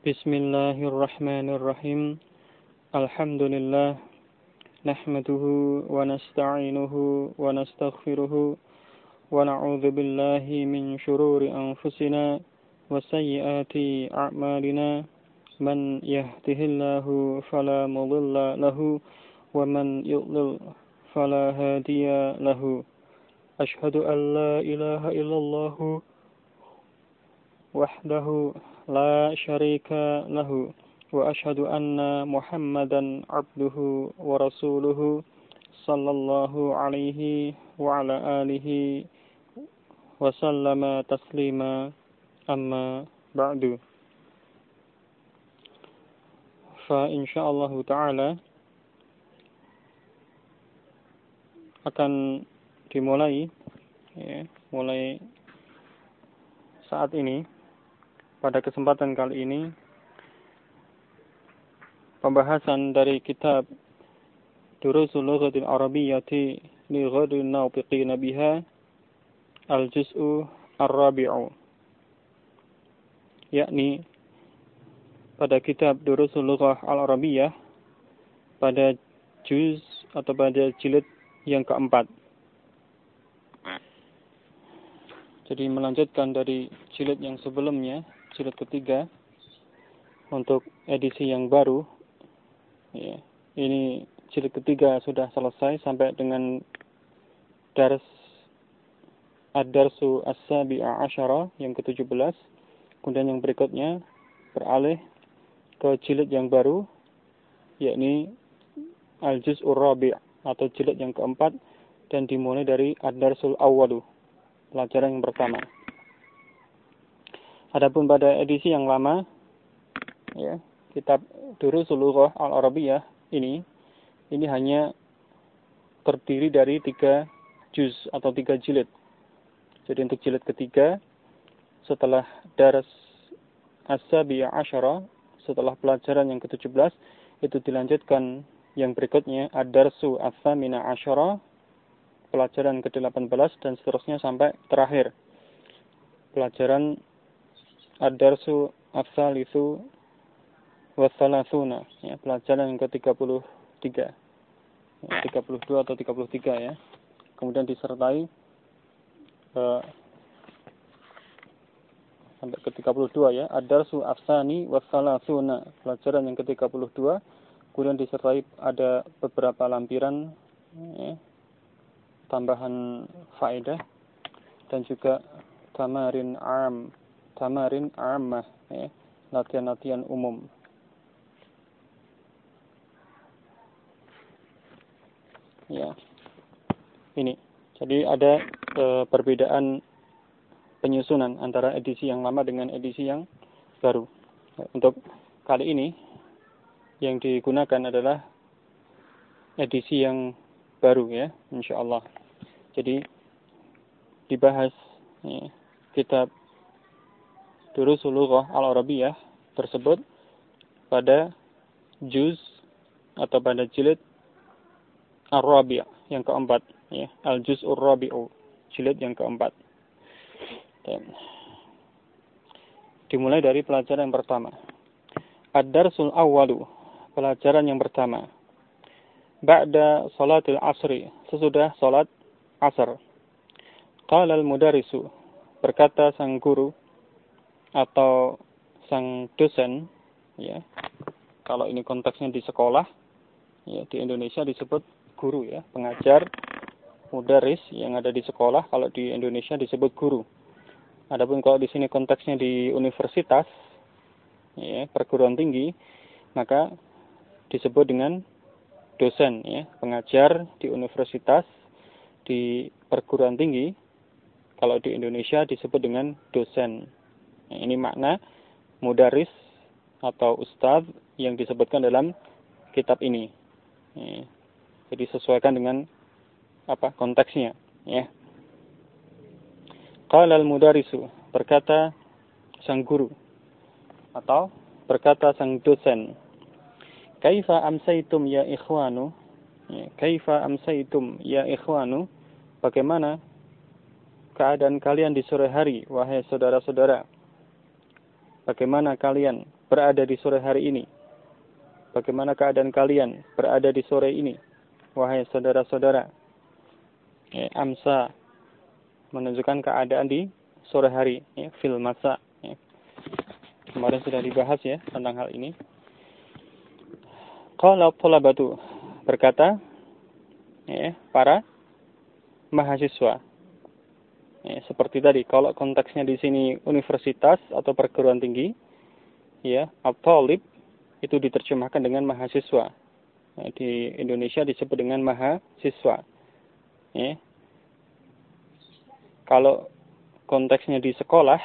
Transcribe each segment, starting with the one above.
Bismillahirrahmanirrahim. Alhamdulillah. Nahmaduhu wa nasta'inuhu wa nastaghfiruhu wa na'udzu billahi min shururi anfusina wa sayyiati a'malina. Man yahdihillahu fala mudilla lahu wa man yudlil fala hadiya lahu. Ashhadu an la ilaha illallah wahdahu la syarika lahu wa ashhadu anna Muhammadan abduhu wa rasuluhu sallallahu alaihi wa ala alihi wa sallama taslima amma ba'du. Fa insyaallah ta'ala akan dimulai mulai saat ini. Pada kesempatan kali ini, pembahasan dari kitab Durusul Lughatil Arabiyyati li Ghairil Nautiqina biha al-Juz'u ar-Rabi'u, yakni pada kitab Durusul Lughah al-Arabiyyah pada juz atau pada jilid yang keempat. Jadi melanjutkan dari jilid yang sebelumnya, jilid ketiga, untuk edisi yang baru. Ya, ini jilid ketiga sudah selesai sampai dengan ad-darsu as-sabi'a asyara yang ke-17. Kemudian yang berikutnya beralih ke jilid yang baru, yakni al-juz'ur rabi' atau jilid yang keempat, dan dimulai dari ad-darsul awwalu, pelajaran yang pertama. Adapun pada edisi yang lama, ya, kitab Durusul Lughah al-Arabiyyah ini hanya terdiri dari 3 juz atau 3 jilid. Jadi untuk jilid ketiga, setelah Dars as-sabi'a asyara, setelah pelajaran yang ke-17, itu dilanjutkan yang berikutnya ad-darsu as-tsamina asyara, pelajaran ke-18, dan seterusnya sampai terakhir pelajaran ad-darsu as-salisu was-salasuna, ya, pelajaran yang ke-33, 32 atau 33, ya. Kemudian disertai sampai ke-32, ya, ad-darsu as-sani was-salasuna, pelajaran yang ke-32. Kemudian disertai ada beberapa lampiran, ya, tambahan faedah, dan juga tamarin ammah, ya, latihan-latihan umum. Ya, ini. Jadi ada perbedaan penyusunan antara edisi yang lama dengan edisi yang baru. Untuk kali ini yang digunakan adalah edisi yang baru, ya, insyaallah. Jadi dibahas, ya, kitab Durusul Lughah al-Arabiyyah tersebut pada juz atau pada jilid ar-Rabi' yang keempat, ya, al-Juz'ur Rabi'u, jilid yang keempat. Dan dimulai dari pelajaran yang pertama. Ad-darsul awwalu, pelajaran yang pertama. Ba'da salatil asri, sesudah salat asar. Qala al-mudarrisu, berkata sang guru atau sang dosen, ya. Kalau ini konteksnya di sekolah, ya, di Indonesia disebut guru, ya, pengajar, mudarris yang ada di sekolah. Kalau di Indonesia disebut guru. Adapun kalau di sini konteksnya di universitas, ya, perguruan tinggi, maka disebut dengan dosen, ya, pengajar di universitas, di perguruan tinggi. Kalau di Indonesia disebut dengan dosen. Ini makna mudarris atau ustadz yang disebutkan dalam kitab ini. Jadi sesuaikan dengan konteksnya, ya. Qala al-mudarrisu, berkata sang guru atau berkata sang dosen. Kaifa amsaitum ya ikhwanu? Kaifa amsaitum ya ikhwanu? Bagaimana keadaan kalian di sore hari, wahai saudara-saudara? Bagaimana kalian berada di sore hari ini? Bagaimana keadaan kalian berada di sore ini? Wahai saudara-saudara. Amsa menunjukkan keadaan di sore hari, fil masa. Kemarin sudah dibahas ya tentang hal ini. Qala thalabatu, berkata para mahasiswa. Seperti tadi, kalau konteksnya di sini universitas atau perguruan tinggi, at-thalib itu diterjemahkan dengan mahasiswa. Di Indonesia disebut dengan mahasiswa. Kalau konteksnya di sekolah,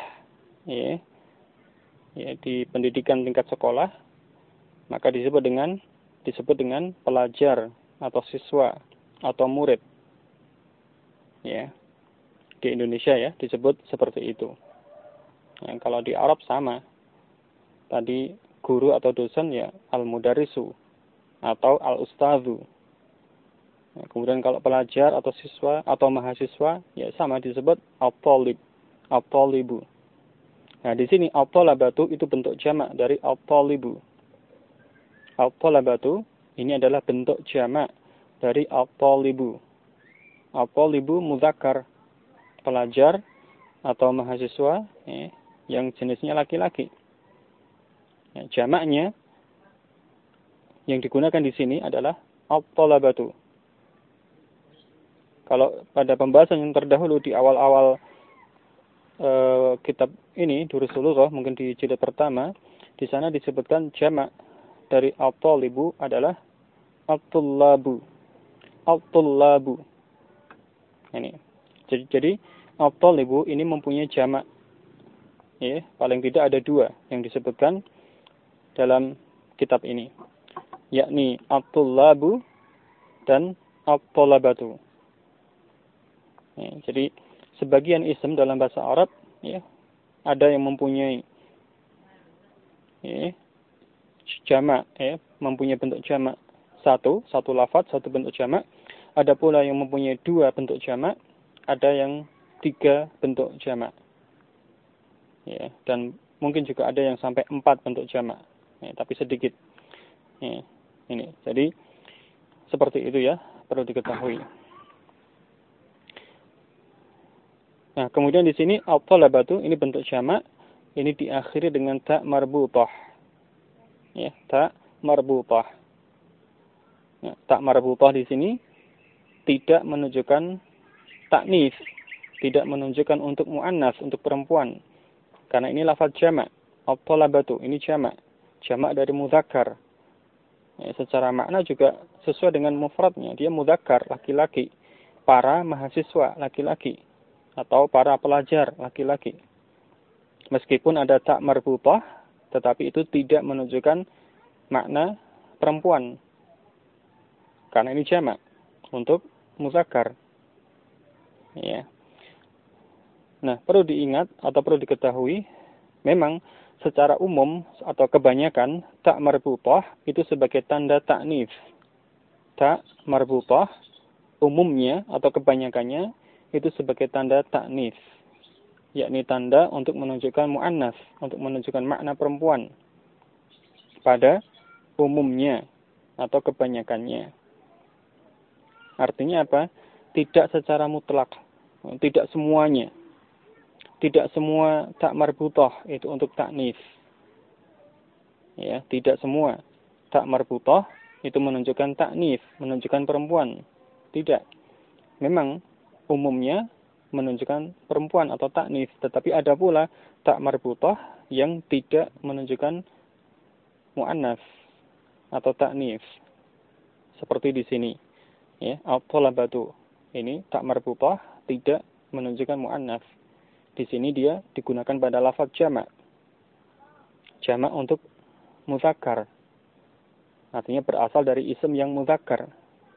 di pendidikan tingkat sekolah, maka disebut dengan pelajar atau siswa atau murid. Di Indonesia disebut seperti itu. Kalau di Arab sama. Tadi guru atau dosen al-mudarrisu atau al-ustadzu. Kemudian kalau pelajar atau siswa atau mahasiswa sama disebut at-thalib, at-thalibu. Nah, di sini at-thalabatu itu bentuk jamak dari at-thalibu. At-thalabatu ini adalah bentuk jamak dari at-thalibu. At-thalibu mudzakkar, pelajar atau mahasiswa yang jenisnya laki-laki. Jamaknya yang digunakan di sini adalah at-thalabatu. Kalau pada pembahasan yang terdahulu di awal-awal kitab ini Durusul Lughah, mungkin di jilid pertama, di sana disebutkan jamak dari at-thalibu adalah at-tullabu. At-tullabu. Ini. Jadi at-thalibu ini mempunyai jamak. Paling tidak ada 2 yang disebutkan dalam kitab ini, yakni at-tullabu dan at-thalabatu. Jadi sebagian isim dalam bahasa Arab ada yang mempunyai jamak, mempunyai bentuk jamak satu lafaz, satu bentuk jamak. Ada pula yang mempunyai 2 bentuk jamak, ada yang 3 bentuk jamak. Dan mungkin juga ada yang sampai 4 bentuk jamak, tapi sedikit. Ini. Jadi seperti itu perlu diketahui. Nah, kemudian di sini at-thalabatu ini bentuk jamak, ini diakhiri dengan ta marbutah. Ta marbutah. Ta marbutah di sini tidak menunjukkan taknis, tidak menunjukkan untuk muannas, untuk perempuan. Karena ini lafaz jamak. At-thalabatu ini jamak dari mudzakkar. Secara makna juga sesuai dengan mufradnya, dia mudzakkar, laki-laki. Para mahasiswa laki-laki atau para pelajar laki-laki. Meskipun ada ta marbutah, tetapi itu tidak menunjukkan makna perempuan. Karena ini jamak untuk mudzakkar. Nah, perlu diingat atau perlu diketahui, memang secara umum atau kebanyakan ta marbutah itu sebagai tanda ta'nits. Ta marbutah umumnya atau kebanyakannya itu sebagai tanda ta'nits, yakni tanda untuk menunjukkan muannas, untuk menunjukkan makna perempuan pada umumnya atau kebanyakannya. Artinya apa? Tidak secara mutlak, tidak semuanya. Tidak semua ta marbutah itu untuk ta'nits. Tidak semua ta marbutah itu menunjukkan ta'nits, menunjukkan perempuan. Tidak. Memang umumnya menunjukkan perempuan atau ta'nits, tetapi ada pula ta marbutah yang tidak menunjukkan muannas atau ta'nits. Seperti di sini. At-thalabatu. Ini ta marbutah tidak menunjukkan muannas. Di sini dia digunakan pada lafaz jamak. Jamak untuk mudzakkar. Artinya berasal dari isim yang mudzakkar.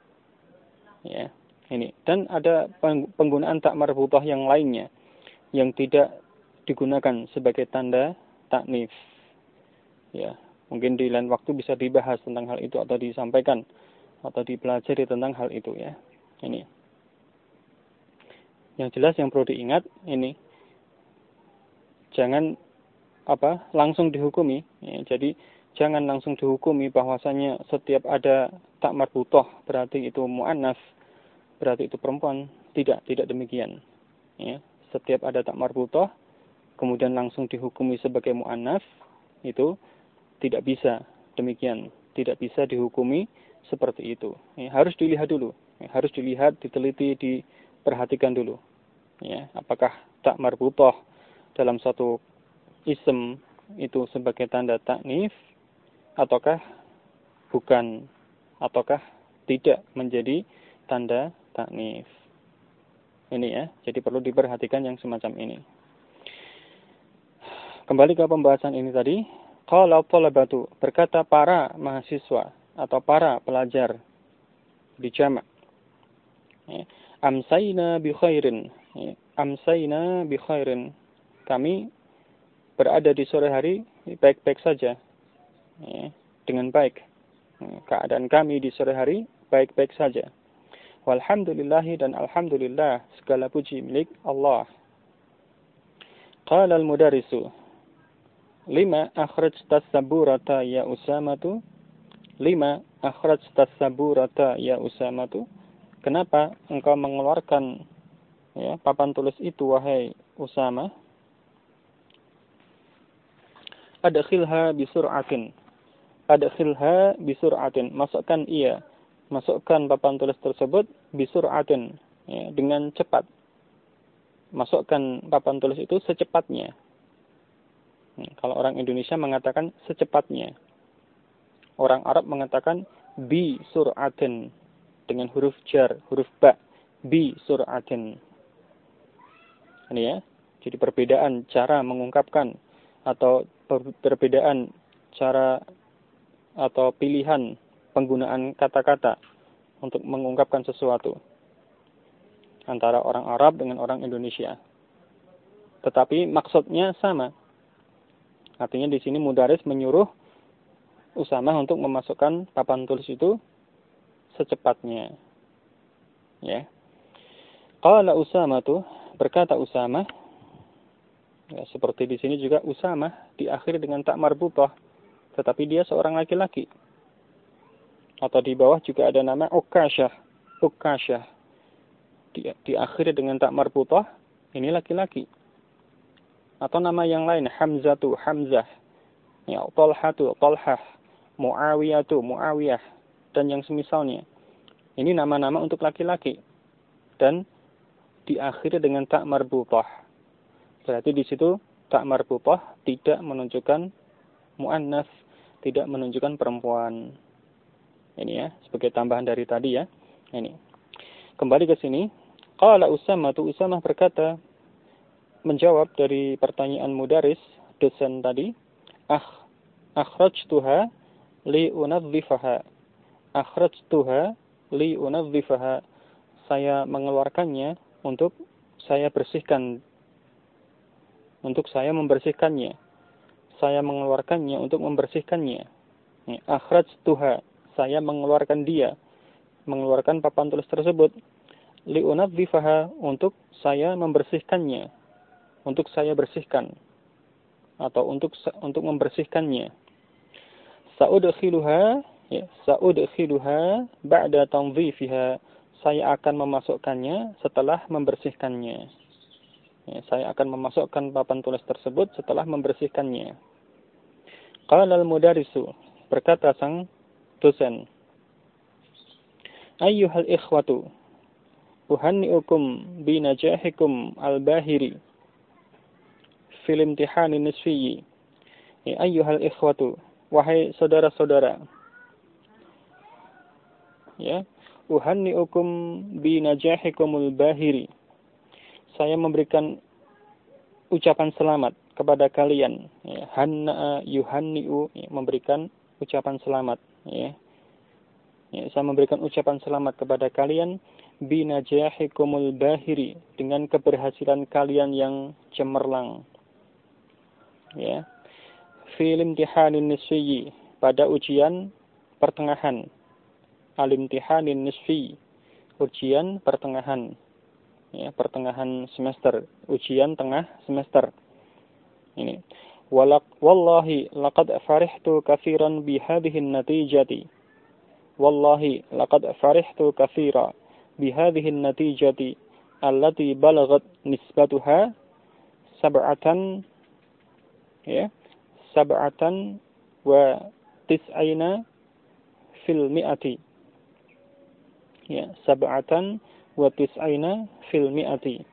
Ini. Dan ada penggunaan ta marbutah yang lainnya yang tidak digunakan sebagai tanda ta'nits. Mungkin di lain waktu bisa dibahas tentang hal itu atau disampaikan atau dipelajari tentang hal itu Ini. Yang jelas yang perlu diingat ini, jangan langsung dihukumi. Ya, jadi jangan langsung dihukumi bahwasanya setiap ada tak marbutoh berarti itu mu'annas, berarti itu perempuan. Tidak demikian. Ya, setiap ada tak marbutoh kemudian langsung dihukumi sebagai mu'annas, itu tidak bisa demikian. Tidak bisa dihukumi seperti itu. Ya, harus dilihat dulu. Ya, harus dilihat, diteliti, diperhatikan dulu. Ya, apakah tak marbutoh dalam satu ism itu sebagai tanda taknif ataukah bukan, ataukah tidak menjadi tanda taknif. Ini ya, jadi perlu diperhatikan yang semacam ini. Kembali ke pembahasan ini tadi. Qala talabatu, berkata para mahasiswa atau para pelajar di jamak. Amsayna bi khairin. Amsayna bi khairin. Kami berada di sore hari baik-baik saja. Dengan baik. Keadaan kami di sore hari baik-baik saja. Walhamdulillahi, dan alhamdulillah segala puji milik Allah. Qala al-mudarrisu, lima akhrajta saburata ya Usamatu? Lima akhrajta saburata ya Usamatu? Kenapa engkau mengeluarkan papan tulis itu wahai Usama? Adkhilha bisur'atin. Adkhilha bisur'atin. Masukkan papan tulis tersebut bisur'atin, dengan cepat. Masukkan papan tulis itu secepatnya. Kalau orang Indonesia mengatakan secepatnya. Orang Arab mengatakan bi sur'atin dengan huruf jar, huruf ba, bi sur'atin. Ini ya. Jadi perbedaan cara mengungkapkan atau perbedaan cara atau pilihan penggunaan kata-kata untuk mengungkapkan sesuatu antara orang Arab dengan orang Indonesia. Tetapi maksudnya sama. Artinya di sini mudaris menyuruh Usamah untuk memasukkan papan tulis itu secepatnya. Ya. Qala Usamah tuh, berkata Usamah, ya, seperti di sini juga Usamah diakhiri dengan tak marbutah, tetapi dia seorang laki-laki. Atau di bawah juga ada nama Ukasyah. Ukasyah diakhiri dengan tak marbutah, ini laki-laki. Atau nama yang lain, Hamzatu, Hamzah, ya, Talhatu, Talhah, Muawiyatu, Muawiyah, dan yang semisalnya. Ini nama-nama untuk laki-laki dan diakhiri dengan tak marbutah. Berarti di situ tak marbutah tidak menunjukkan muannas, tidak menunjukkan perempuan. Ini ya, sebagai tambahan dari tadi ya. Ini. Kembali ke sini. Qala Usamah, Usamah berkata, menjawab dari pertanyaan mudaris, dosen tadi, akhrajtuha li unadhifaha. Akhrajtuha li unadhifaha. Saya mengeluarkannya untuk saya bersihkan. Untuk saya membersihkannya. Saya mengeluarkannya untuk membersihkannya. Akhrajtuha. Saya mengeluarkan dia. Mengeluarkan papan tulis tersebut. Li unadhifaha. Untuk saya membersihkannya. Untuk saya bersihkan. Atau untuk membersihkannya. Sa'udkhiluha. Ya, sa'udkhiluha ba'da tanzifiha. Saya akan memasukkannya setelah membersihkannya. Ya, saya akan memasukkan papan tulis tersebut setelah membersihkannya. Qala al-mudarisu, berkata sang dosen, ayyuhal ikhwatu, uhanni'ukum bi najahikum al-bahiri fil imtihani nisfiyyi. Ya, ayyuhal ikhwatu, wahai saudara-saudara. Ya, uhanni'ukum bi najahikumul bahiri. Saya memberikan ucapan selamat kepada kalian. Ya, hanna'a yuhanni'u, ya, memberikan ucapan selamat. Ya. Ya, saya memberikan ucapan selamat kepada kalian bi najahikumul bahiri, dengan keberhasilan kalian yang cemerlang. Ya. Fil imtihanin nisfiyyi, pada ujian pertengahan. Al-imtihanin nisfi, ujian pertengahan. Ya, pertengahan semester, ujian tengah semester. Ini. Wallahi laqad farihtu katsiran bihadhihi natijati. Wallahi laqad farihtu katsira bihadhihi natijati allati balagat nisbatuha sab'atan wa tis'ina fil mi'ati. Sab'atan wa tis'ina fil mi'ati.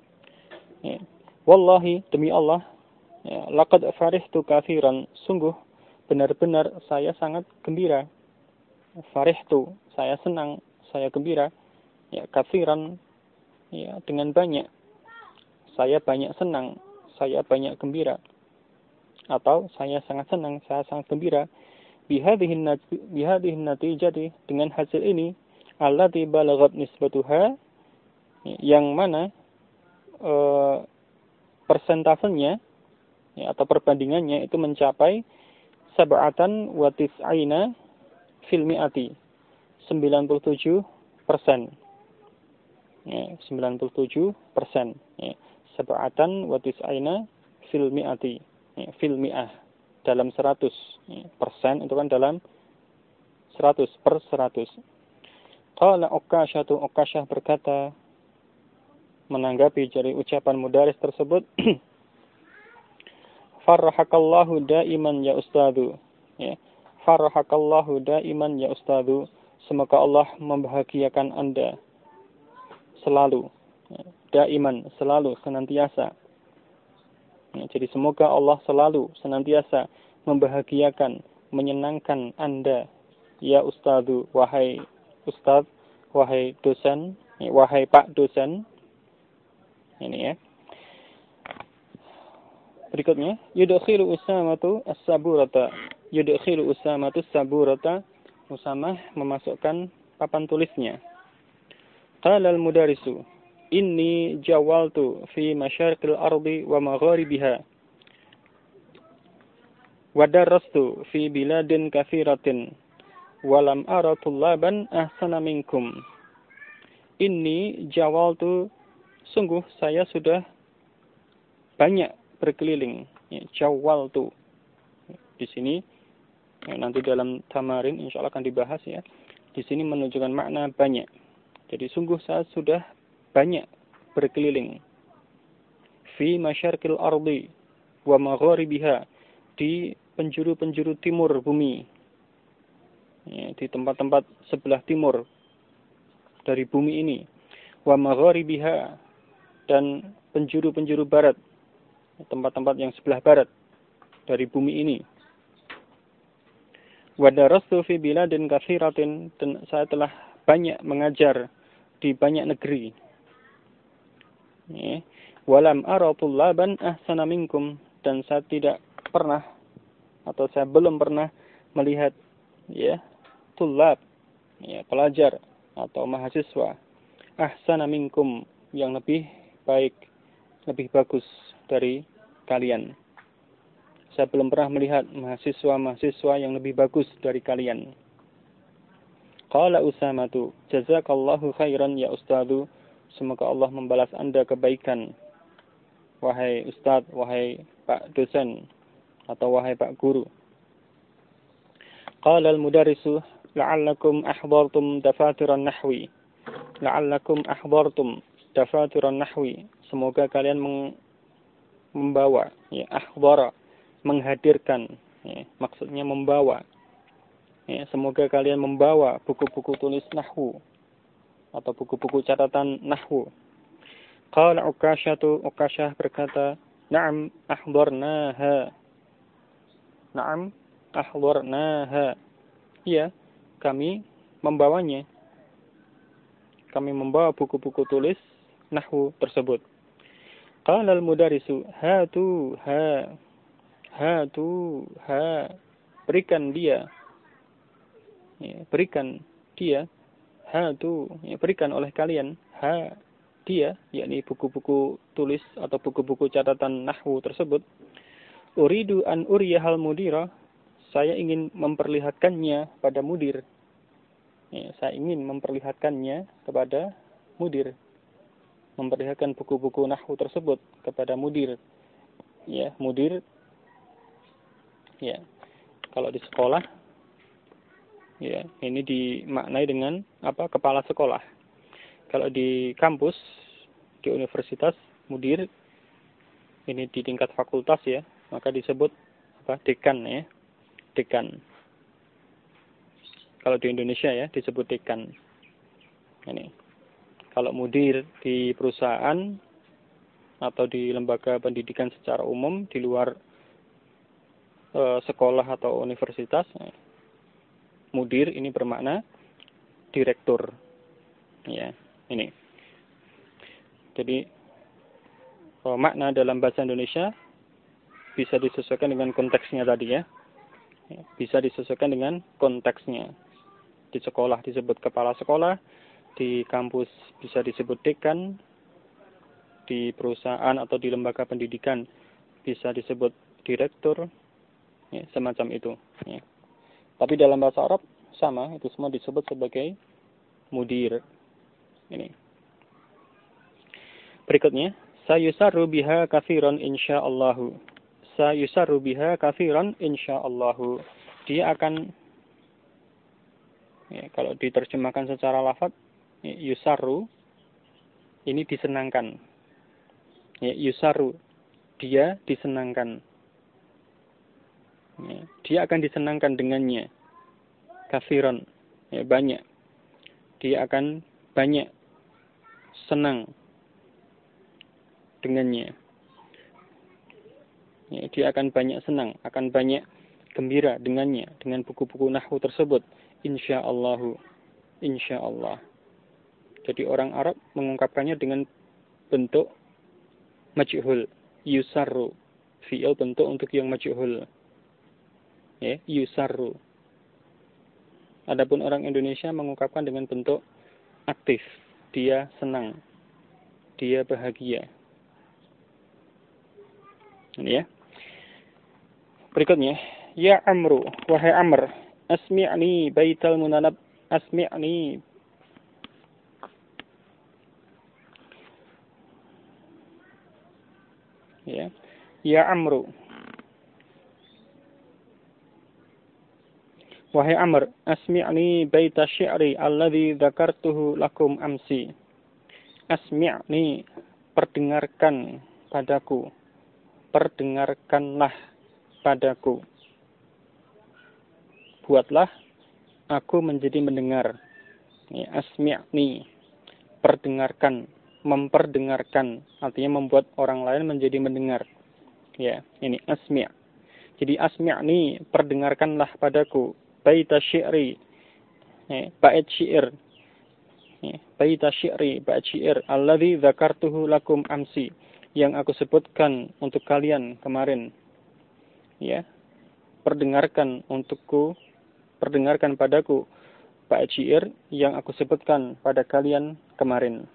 Wallahi, demi Allah, laqad farihtu katsiran, sungguh benar-benar saya sangat gembira. Farihtu, saya senang, saya gembira. Katsiran, dengan banyak. Saya banyak senang, saya banyak gembira. Atau saya sangat senang, saya sangat gembira. Bihadhihi natijati, dengan hasil ini, allati balagat nisbatuha, yang mana persentasenya atau perbandingannya itu mencapai sab'atan wa tis'ina fil mi'ati, 97%. 97%. Sab'atan wa tis'ina fil mi'ati, fil mi'ah, dalam 100. Persen itu kan dalam 100, per 100. Qala Uqasyah berkata, menanggapi dari ucapan mudaris tersebut, farrahakallahu daiman ya ustadu. Farrahakallahu daiman ya ustadu. Semoga Allah membahagiakan Anda selalu. Daiman, selalu, senantiasa. Jadi semoga Allah selalu, senantiasa membahagiakan, menyenangkan Anda, ya ustadu, wahai ustad, wahai dosen, wahai pak dosen. Ini ya. Berikutnya, yudkhilu Usamatu as-saburata. Yudkhilu Usamatu as-saburata. Usamah memasukkan papan tulisnya. Qala al-mudarisu, inni jawaltu fi masyariqil ardi wa magharibiha. Wa darastu fi biladin katsiratin wa lam ara tullaban ahsana minkum. Inni jawaltu, sungguh saya sudah banyak berkeliling. Jawal tu. Di sini nanti dalam tamarin insyaallah akan dibahas ya. Di sini menunjukkan makna banyak. Jadi sungguh saya sudah banyak berkeliling. Fi masyariqil ardi wa magharibiha, di penjuru-penjuru timur bumi. Di tempat-tempat sebelah timur dari bumi ini. Wa magharibiha, dan penjuru-penjuru barat, tempat-tempat yang sebelah barat dari bumi ini. Wa darastu fi biladin katsiratin, dan saya telah banyak mengajar di banyak negeri. Walam ara tullaban ahsana minkum, dan saya tidak pernah atau saya belum pernah melihat tullab, pelajar atau mahasiswa, ahsana minkum, yang lebih baik, lebih bagus dari kalian. Saya belum pernah melihat mahasiswa-mahasiswa yang lebih bagus dari kalian. Qala Usamatu, jazakallahu khairan ya ustadu. Semoga Allah membalas Anda kebaikan, wahai ustaz, wahai pak dosen, atau wahai pak guru. Qala al-mudarrisu, la'allakum ahdartum dafatiran nahwi. La'allakum ahdartum dafatiran nahwi. Semoga kalian membawa, ahdara, menghadirkan, maksudnya membawa. Semoga kalian membawa buku-buku tulis nahwu atau buku-buku catatan nahwu. Qala Uqasyah berkata, na'am ahdarnaha. Na'am ahdarnaha. Iya, kami membawanya. Kami membawa buku-buku tulis nahwu tersebut. Qala al-mudarisu, hatu ha, berikan dia. Berikan dia, hatu, berikan oleh kalian, dia, yakni buku-buku tulis atau buku-buku catatan nahwu tersebut. Uridu an uriyahal mudira, saya ingin memperlihatkannya pada mudir. Saya ingin memperlihatkannya kepada mudir. Memperlihatkan buku-buku nahwu tersebut kepada mudir. Mudir Ya. Kalau di sekolah, ya, ini dimaknai dengan apa? Kepala sekolah. Kalau di kampus, di universitas, mudir, ini di tingkat fakultas ya, maka disebut apa? Dekan ya. Dekan. Kalau di Indonesia ya, disebut dekan. Ini. Kalau mudir di perusahaan atau di lembaga pendidikan secara umum di luar sekolah atau universitas, mudir ini bermakna direktur. Ya, ini. Jadi makna dalam bahasa Indonesia bisa disesuaikan dengan konteksnya tadi ya. Bisa disesuaikan dengan konteksnya. Di sekolah disebut kepala sekolah, di kampus bisa disebut dekan, di perusahaan atau di lembaga pendidikan bisa disebut direktur, ya, semacam itu. Ya. Tapi dalam bahasa Arab sama, itu semua disebut sebagai mudir. Ini. Berikutnya, sayusaru biha kafiran insyaallahu. Sayusaru biha kafiran insyaallahu. Dia akan, ya, kalau diterjemahkan secara lafaz, ya, yusaru ini disenangkan. Ya, yusaru dia disenangkan. Ya, dia akan disenangkan dengannya. Kafiran, ya, banyak. Dia akan banyak senang dengannya. Ya, dia akan banyak senang, akan banyak gembira dengannya, dengan buku-buku nahwu tersebut. Insyaallahu, insyaallah. Jadi orang Arab mengungkapkannya dengan bentuk majhul, yusarru, fi'il bentuk untuk yang majhul. Ya, yusarru. Adapun orang Indonesia mengungkapkan dengan bentuk aktif, dia senang, dia bahagia. Ini ya. Berikutnya, ya Amru, wahai Amr, asmi'ni baital munanab, asmi'ni. Ya, ya Amru. Wahai Amr, asmi'ni baita syi'ri alladhi dzakartuhu lakum amsi. Asmi'ni, perdengarkan padaku. Perdengarkanlah padaku. Buatlah aku menjadi mendengar. Ya, asmi'ni, perdengarkan, memperdengarkan, artinya membuat orang lain menjadi mendengar. Ya, ini asmi'. Jadi asmi'ni, perdengarkanlah padaku. Baita syi'ri, ya, bait syair. Ya, baita syi'ri, bait syair alladzi dzakartuhu lakum amsi, yang aku sebutkan untuk kalian kemarin. Ya. Perdengarkan untukku, perdengarkan padaku bait syair yang aku sebutkan pada kalian kemarin.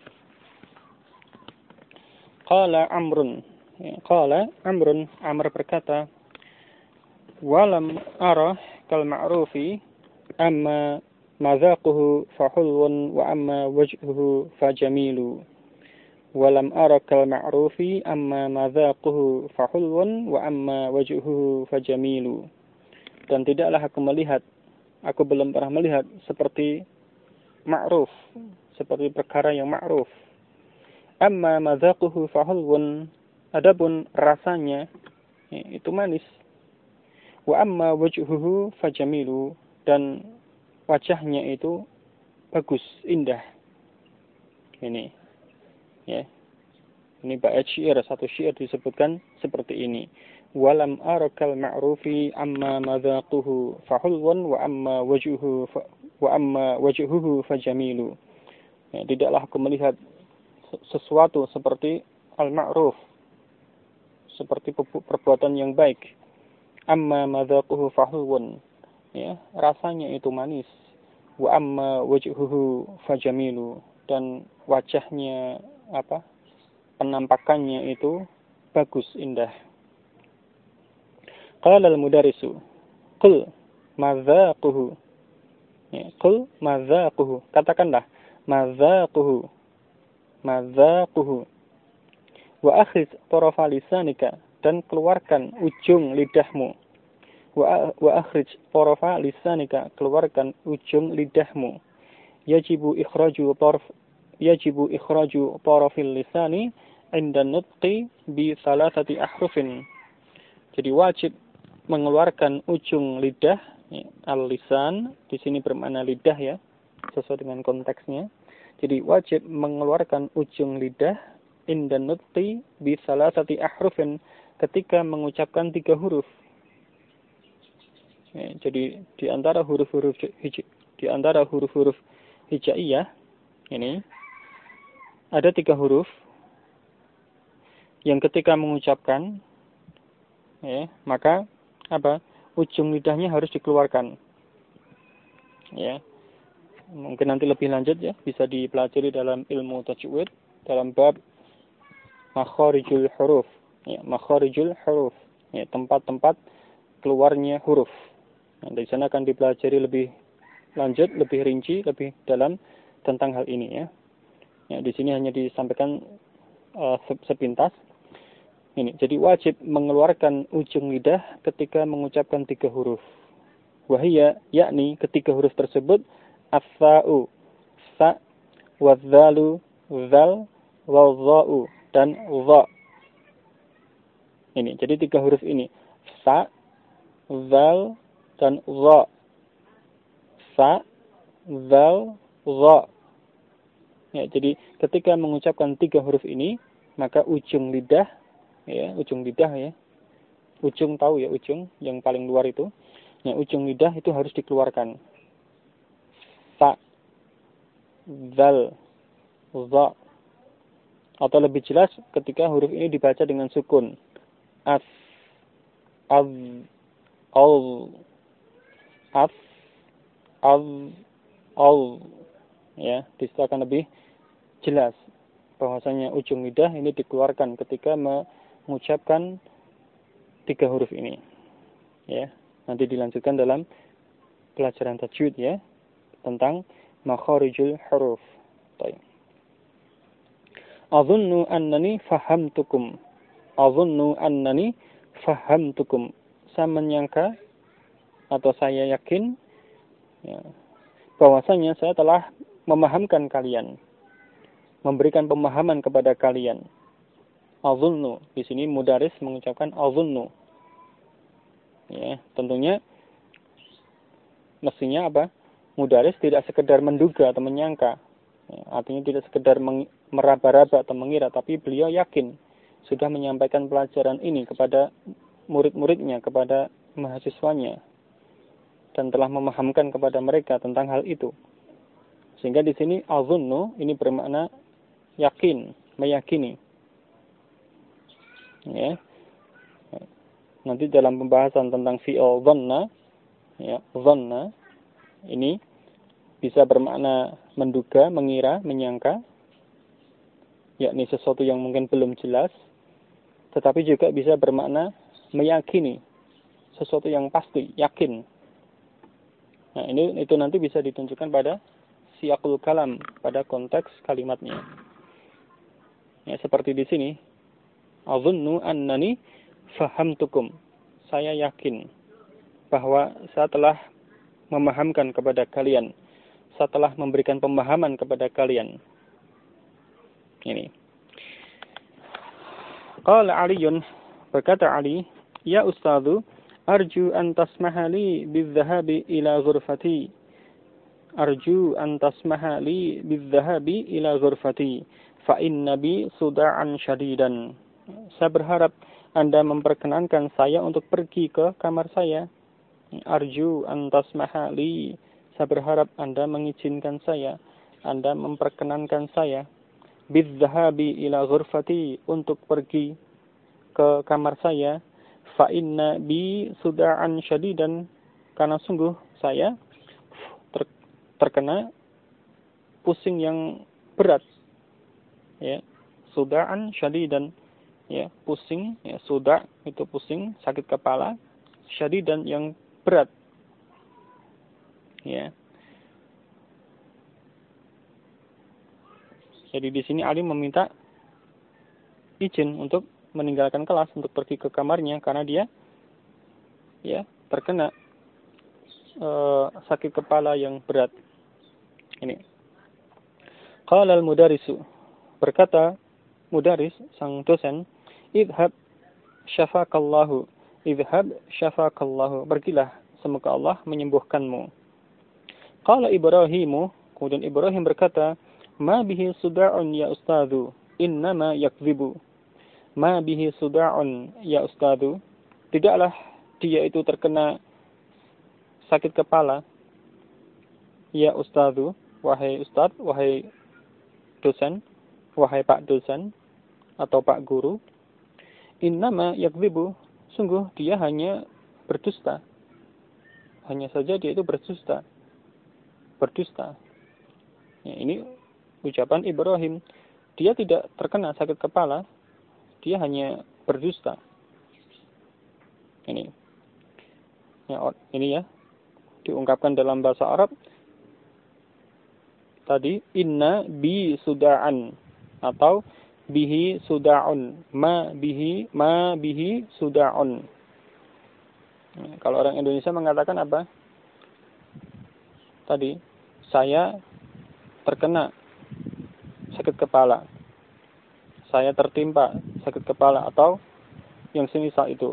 Qala Amrun, ya, qala Amrun, Amr berkata, walam ara kal ma'rufi amma madhaquhu fahulun wa amma wajhuhu fajamilu. Walam ara kal ma'rufi amma madhaquhu fahulun wa amma wajhuhu fajamilu. Dan tidaklah aku belum pernah melihat seperti ma'ruf, seperti perkara yang ma'ruf. Amma madhaquhu fahulun, adapun rasanya, ya, itu manis. Wa amma wajhuhu fajamilu, dan wajahnya itu bagus, indah. Ini, ya, ini bait syair, satu syair disebutkan seperti ini. Walam arakal ma'rufi amma madhaquhu fahulwan wa amma wajhuhu fajamilu. Ya, tidaklah aku melihat sesuatu seperti al-ma'ruf, seperti perbuatan yang baik. Amma madhaquhu fahulwan, ya, rasanya itu manis. Wa amma wajhuhu fajamilu, dan wajahnya apa? Penampakannya itu bagus, indah. Qala al-mudarrisu, qul madhaquhu. Ya, qul madhaquhu, katakanlah madhaquhu. Madhaquhu. Wa akhidh tarafa lisanika, dan keluarkan ujung lidahmu. wa akhrij tarafa lisanika, keluarkan ujung lidahmu. Yajibu ikhraju tarafil lisani 'inda nutqi bi thalathati ahrufin. Jadi wajib mengeluarkan ujung lidah, ya, al-lisan di sini bermakna lidah ya, sesuai dengan konteksnya. Jadi wajib mengeluarkan ujung lidah inda nutqi bi thalathati ahrufin, ketika mengucapkan 3 huruf. Ya, jadi di antara huruf-huruf hijaiyah ini ada 3 huruf yang ketika mengucapkan, ya, maka apa? Ujung lidahnya harus dikeluarkan. Ya. Mungkin nanti lebih lanjut ya, bisa dipelajari dalam ilmu tajwid dalam bab makharijul huruf. Ya, makharijul huruf. Ya, tempat-tempat keluarnya huruf. Nah, di sana akan dipelajari lebih lanjut, lebih rinci, lebih dalam tentang hal ini ya. Ya, di sini hanya disampaikan sepintas. Ini, jadi wajib mengeluarkan ujung lidah ketika mengucapkan 3 huruf. Wahia, yakni ketiga huruf tersebut as-sa'u, sa, wadzalu, zal, wadza'u, dan za. Ini, jadi 3 huruf ini. Sa, zal, dan za. Sa, zal, za. Ya, jadi ketika mengucapkan 3 huruf ini, maka ujung lidah, ya, ujung lidah ya. Ujung tahu ya, ujung yang paling luar itu. Ya, ujung lidah itu harus dikeluarkan. Sa, zal, za. Atau lebih jelas ketika huruf ini dibaca dengan sukun. As, az, al, as, az, al. Ya, disitu akan lebih jelas bahwasanya ujung lidah ini dikeluarkan ketika mengucapkan 3 huruf ini. Ya, nanti dilanjutkan dalam pelajaran tajwid ya, tentang makharijul huruf. Baik. Azunnu annani fahamtukum. Azunnu annani fahamtukum. Saya menyangka atau saya yakin ya, bahwasanya saya telah memahamkan kalian, memberikan pemahaman kepada kalian. Azunnu, di sini mudaris mengucapkan azunnu. Ya, tentunya mestinya apa? Mudaris tidak sekedar menduga atau menyangka. Ya, artinya tidak sekedar meraba-raba atau mengira, tapi beliau yakin sudah menyampaikan pelajaran ini kepada murid-muridnya, kepada mahasiswanya, dan telah memahamkan kepada mereka tentang hal itu. Sehingga di sini azunnu ini bermakna yakin, meyakini. Ya. Nanti dalam pembahasan tentang fi'il dhanna, ya, dhanna ini bisa bermakna menduga, mengira, menyangka, yakni sesuatu yang mungkin belum jelas, tetapi juga bisa bermakna meyakini sesuatu yang pasti, yakin. Nah, itu nanti bisa ditunjukkan pada siyaqul kalam, pada konteks kalimatnya. Ya, seperti di sini, azunnu annani fahamtukum. Saya yakin bahwa saya telah memahamkan kepada kalian. Saya telah memberikan pemahaman kepada kalian. Ini. Qala Aliun, berkata Ali, ya ustadzu, arju an tasmahali bizzahabi ila ghurfati. Arju an tasmahali bizzahabi ila ghurfati. Fa inna bi suda'an syadidan. Saya berharap Anda memperkenankan saya untuk pergi ke kamar saya. Arju an tasmahali. Saya berharap Anda mengizinkan saya. Anda memperkenankan saya. Bizzahabi ila ghurfati, untuk pergi ke kamar saya. Fa inna bi suda'an syadidan, karena sungguh saya terkena pusing yang berat. Ya, suda'an syadidan, ya, pusing, ya, suda' itu pusing, sakit kepala, syadidan yang berat. Ya. Jadi di sini Ali meminta izin untuk meninggalkan kelas, untuk pergi ke kamarnya, karena dia ya terkena sakit kepala yang berat. Ini. Qala al-mudarisu, berkata mudaris sang dosen, idhab syafakallahu, pergilah, semoga Allah menyembuhkanmu. Qala Ibrahimu, kemudian Ibrahim berkata, ma bihi suda'un ya ustadzu, innama yakdzibu. Ma bihi suda'un ya ustadzu, tidaklah dia itu terkena sakit kepala, ya ustadzu, wahai ustadz, wahai dosen, wahai pak dosen atau pak guru. Innama yakdzibu, sungguh dia hanya berdusta. Hanya saja dia itu berdusta. Ya, ini ucapan Ibrahim. Dia tidak terkena sakit kepala, dia hanya berdusta. Ini ya diungkapkan dalam bahasa Arab tadi, inna bi suda'an atau bihi suda'un, ma bihi suda'un. Kalau orang Indonesia mengatakan apa? Tadi, saya terkena sakit kepala, saya tertimpa sakit kepala, atau yang semisal itu.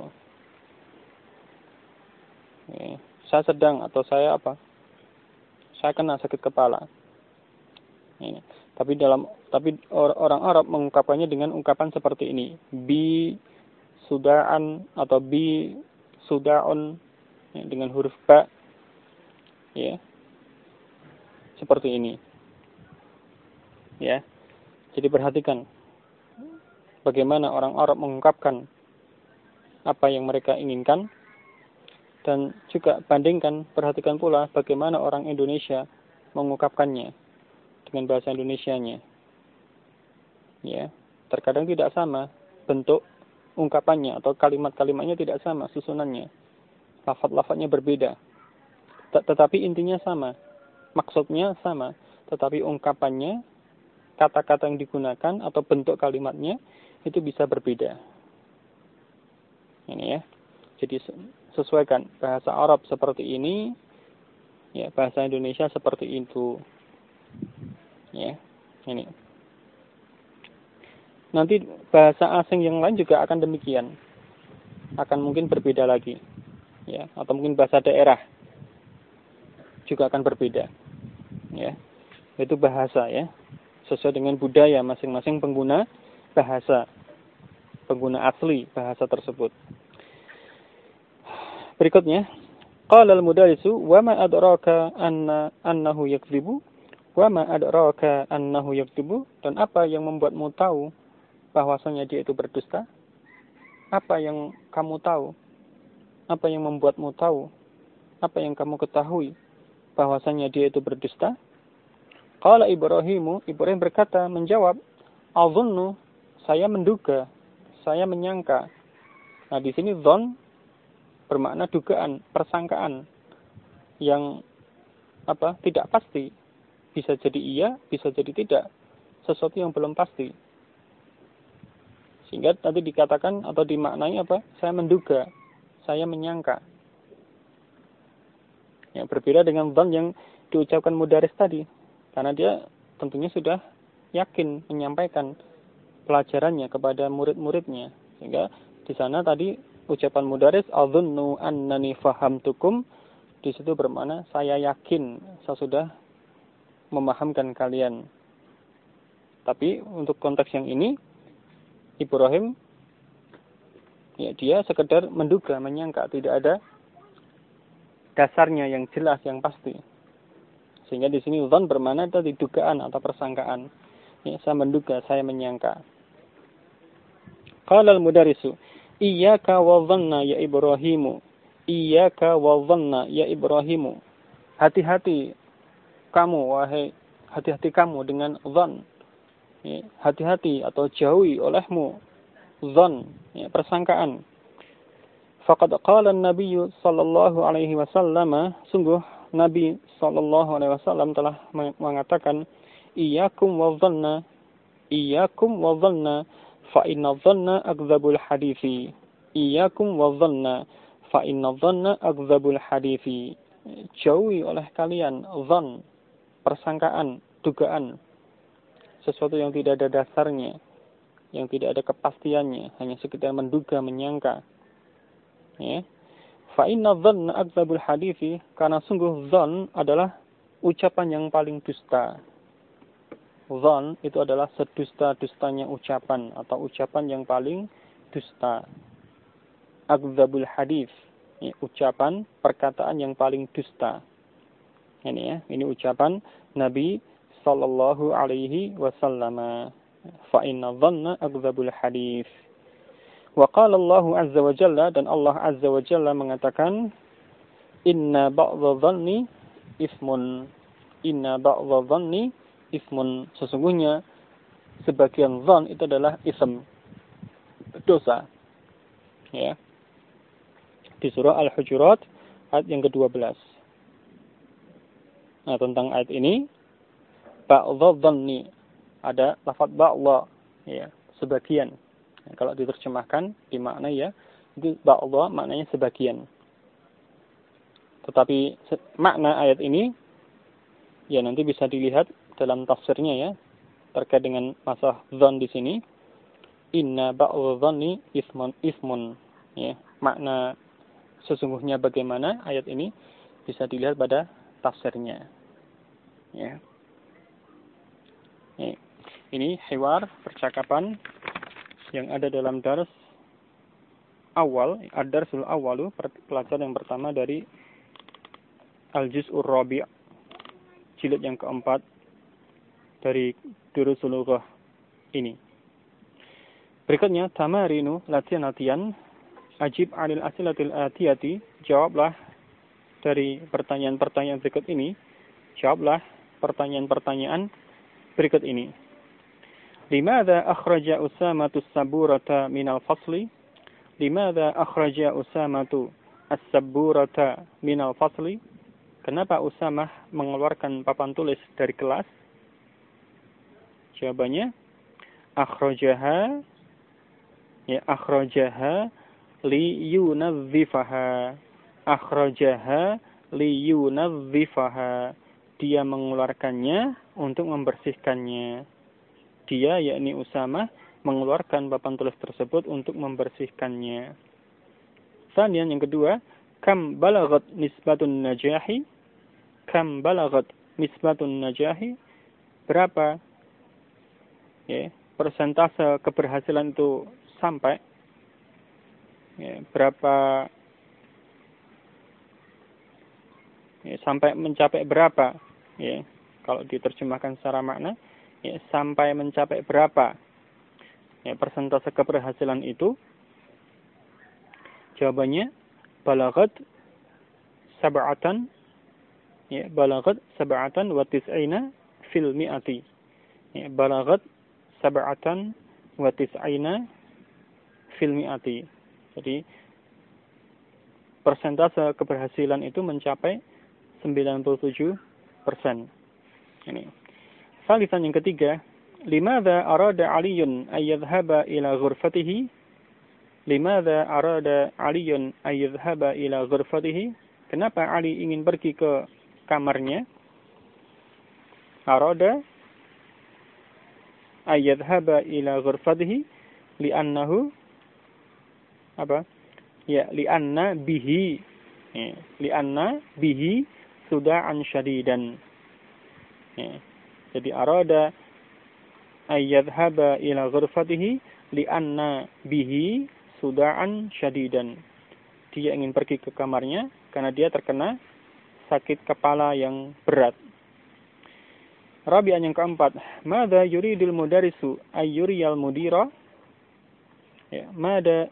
Saya sedang, atau saya apa? Saya kena sakit kepala. Ini. Tapi orang Arab mengungkapkannya dengan ungkapan seperti ini, bi suda'an atau bi suda'un, ya, dengan huruf ba, ya, seperti ini, ya. Jadi perhatikan bagaimana orang Arab mengungkapkan apa yang mereka inginkan, dan juga bandingkan, perhatikan pula bagaimana orang Indonesia mengungkapkannya dengan bahasa Indonesianya. Ya, terkadang tidak sama bentuk ungkapannya atau kalimat-kalimatnya tidak sama susunannya. Lafaz-lafaznya berbeda. Tetapi intinya sama. Maksudnya sama, tetapi ungkapannya, kata-kata yang digunakan atau bentuk kalimatnya itu bisa berbeda. Ini ya. Jadi sesuaikan bahasa Arab seperti ini, ya, bahasa Indonesia seperti itu. Ya, ini. Nanti bahasa asing yang lain juga akan demikian. Akan mungkin berbeda lagi. Ya, atau mungkin bahasa daerah juga akan berbeda. Ya. Itu bahasa, ya. Sesuai dengan budaya masing-masing pengguna bahasa. Pengguna asli bahasa tersebut. Berikutnya, qala al-mudarisu wa ma adraka annahu yakdzibu, wa ma adraka annahu yakdzibu, dan apa yang membuatmu tahu bahwasanya dia itu berdusta? Apa yang kamu tahu? Apa yang membuatmu tahu? Apa yang kamu ketahui bahwasanya dia itu berdusta? Qala Ibrahim berkata, menjawab, azunnu, saya menduga, saya menyangka. Nah, di sini dzon bermakna dugaan, persangkaan yang tidak pasti. Bisa jadi iya, bisa jadi tidak. Sesuatu yang belum pasti. Sehingga tadi dikatakan atau dimaknai apa? Saya menduga, saya menyangka. Yang berbeda dengan dzan yang diucapkan mudaris tadi. Karena dia tentunya sudah yakin menyampaikan pelajarannya kepada murid-muridnya. Sehingga di sana tadi ucapan mudaris, adzunnu annani fahamtukum, di situ bermakna saya yakin saya sudah memahamkan kalian. Tapi untuk konteks yang ini, Ibrahim, ya, dia sekedar menduga, menyangka, tidak ada dasarnya yang jelas, yang pasti. Sehingga di sini dzan bermakna tadi dugaan atau persangkaan. Ya, saya menduga, saya menyangka. Qala al-mudarisu, iyyaka wa dhanna ya Ibrahimu. Iyyaka wa dhanna ya Ibrahimu. Hati-hati kamu, wahai, hati-hati kamu dengan dzan. Ya, hati-hati atau jauhi olehmu dzan, ya, persangkaan. Faqad qala an-nabiy sallallahu alaihi wasallam, sungguh Nabi sallallahu alaihi wasallam telah mengatakan, iyyakum wa dhanna, iyyakum wa dhanna, fa inna dhanna akdzabul hadithi. Iyyakum wa dhanna, Fa inna dhanna akdzabul hadithi. Jauhi oleh kalian dhann, persangkaan, dugaan, sesuatu yang tidak ada dasarnya, yang tidak ada kepastiannya, hanya sekedar menduga, menyangka. Ya. Fa inna dhanna akdzabul hadithi, karena sungguh dhann adalah ucapan yang paling dusta. Dhann itu adalah sedusta-dustanya ucapan atau ucapan yang paling dusta. Akdzabul hadits, ya, ucapan, perkataan yang paling dusta. Ini ya, ini ucapan Nabi sallallahu alaihi wasallam. Fa inna dhanna akdzabul hadits. Wa qala Allah azza wa jalla, dan Allah azza wa jalla mengatakan, inna ba'dha dhanni ismun. Inna ba'dha dhanni ismun. Sesungguhnya sebagian dhann itu adalah ism, dosa. Ya. Di surah Al-Hujurat ayat yang ke-12. Nah, tentang ayat ini, ba'dha dhanni, ada lafaz ba'dha, ya, sebagian. Nah, kalau diterjemahkan dimakna ya, itu ba'dha maknanya sebagian. Tetapi makna ayat ini ya nanti bisa dilihat dalam tafsirnya ya, terkait dengan masalah dhann di sini. Inna ba'dha dhanni ismun, ya, makna sesungguhnya bagaimana ayat ini bisa dilihat pada tafsirnya. Ya. Ini hiwar, percakapan yang ada dalam dars awal, ad-darsul awalu, pelajaran yang pertama dari Al-Juz'ur Rabi', jilid yang keempat dari Durusul Lughah ini. Berikutnya, tamarinu, latihan-latihan. Ajib 'anil as'ilatil atiyati, jawablah dari pertanyaan-pertanyaan berikut ini. Jawablah pertanyaan-pertanyaan berikut ini. Limadza akhraja Usamatu as-sabburata minal fasli? Limadza akhraja Usamatu as-sabburata minal fasli? Kenapa Usamah mengeluarkan papan tulis dari kelas? Jawabannya, akhrajaha, ya, akhrajaha liyunadzifaha. Akhrajaha liyunadzifaha. Dia mengeluarkannya untuk membersihkannya. Dia, yakni Usamah, mengeluarkan papan tulis tersebut untuk membersihkannya. Kemudian yang kedua, kam balagat nisbatun najahi? Kam balagat nisbatun najahi? Berapa, ya, persentase keberhasilan itu sampai? Ya, berapa, ya, sampai mencapai berapa? Ya, kalau diterjemahkan secara makna, ya, sampai mencapai berapa, ya, persentase keberhasilan itu? Jawabannya, balagat sab'atan, ya, balagat sab'atan wa tis'ina fil mi'ati. Ya, balagat sab'atan wa tis'ina fil mi'ati. Jadi persentase keberhasilan itu mencapai 97%. Ini. Salisan yang ketiga, limadza arada Aliyun ayyadhhaba ila ghurfatihi? Limadza arada Aliyun ayyadhhaba ila ghurfatihi? Kenapa Ali ingin pergi ke kamarnya? Arada ayyadhhaba ila ghurfatihi li'annahu apa? Ya, li'anna bihi. Ya, li'anna bihi suda'an syadidan. Ya. Jadi arada ayyadhhaba ila ghurfatihi li'anna bihi suda'an syadidan. Dia ingin pergi ke kamarnya karena dia terkena sakit kepala yang berat. Rabi'an yang keempat, madza yuridul mudarisu ayyuriyal mudira? Ya, madza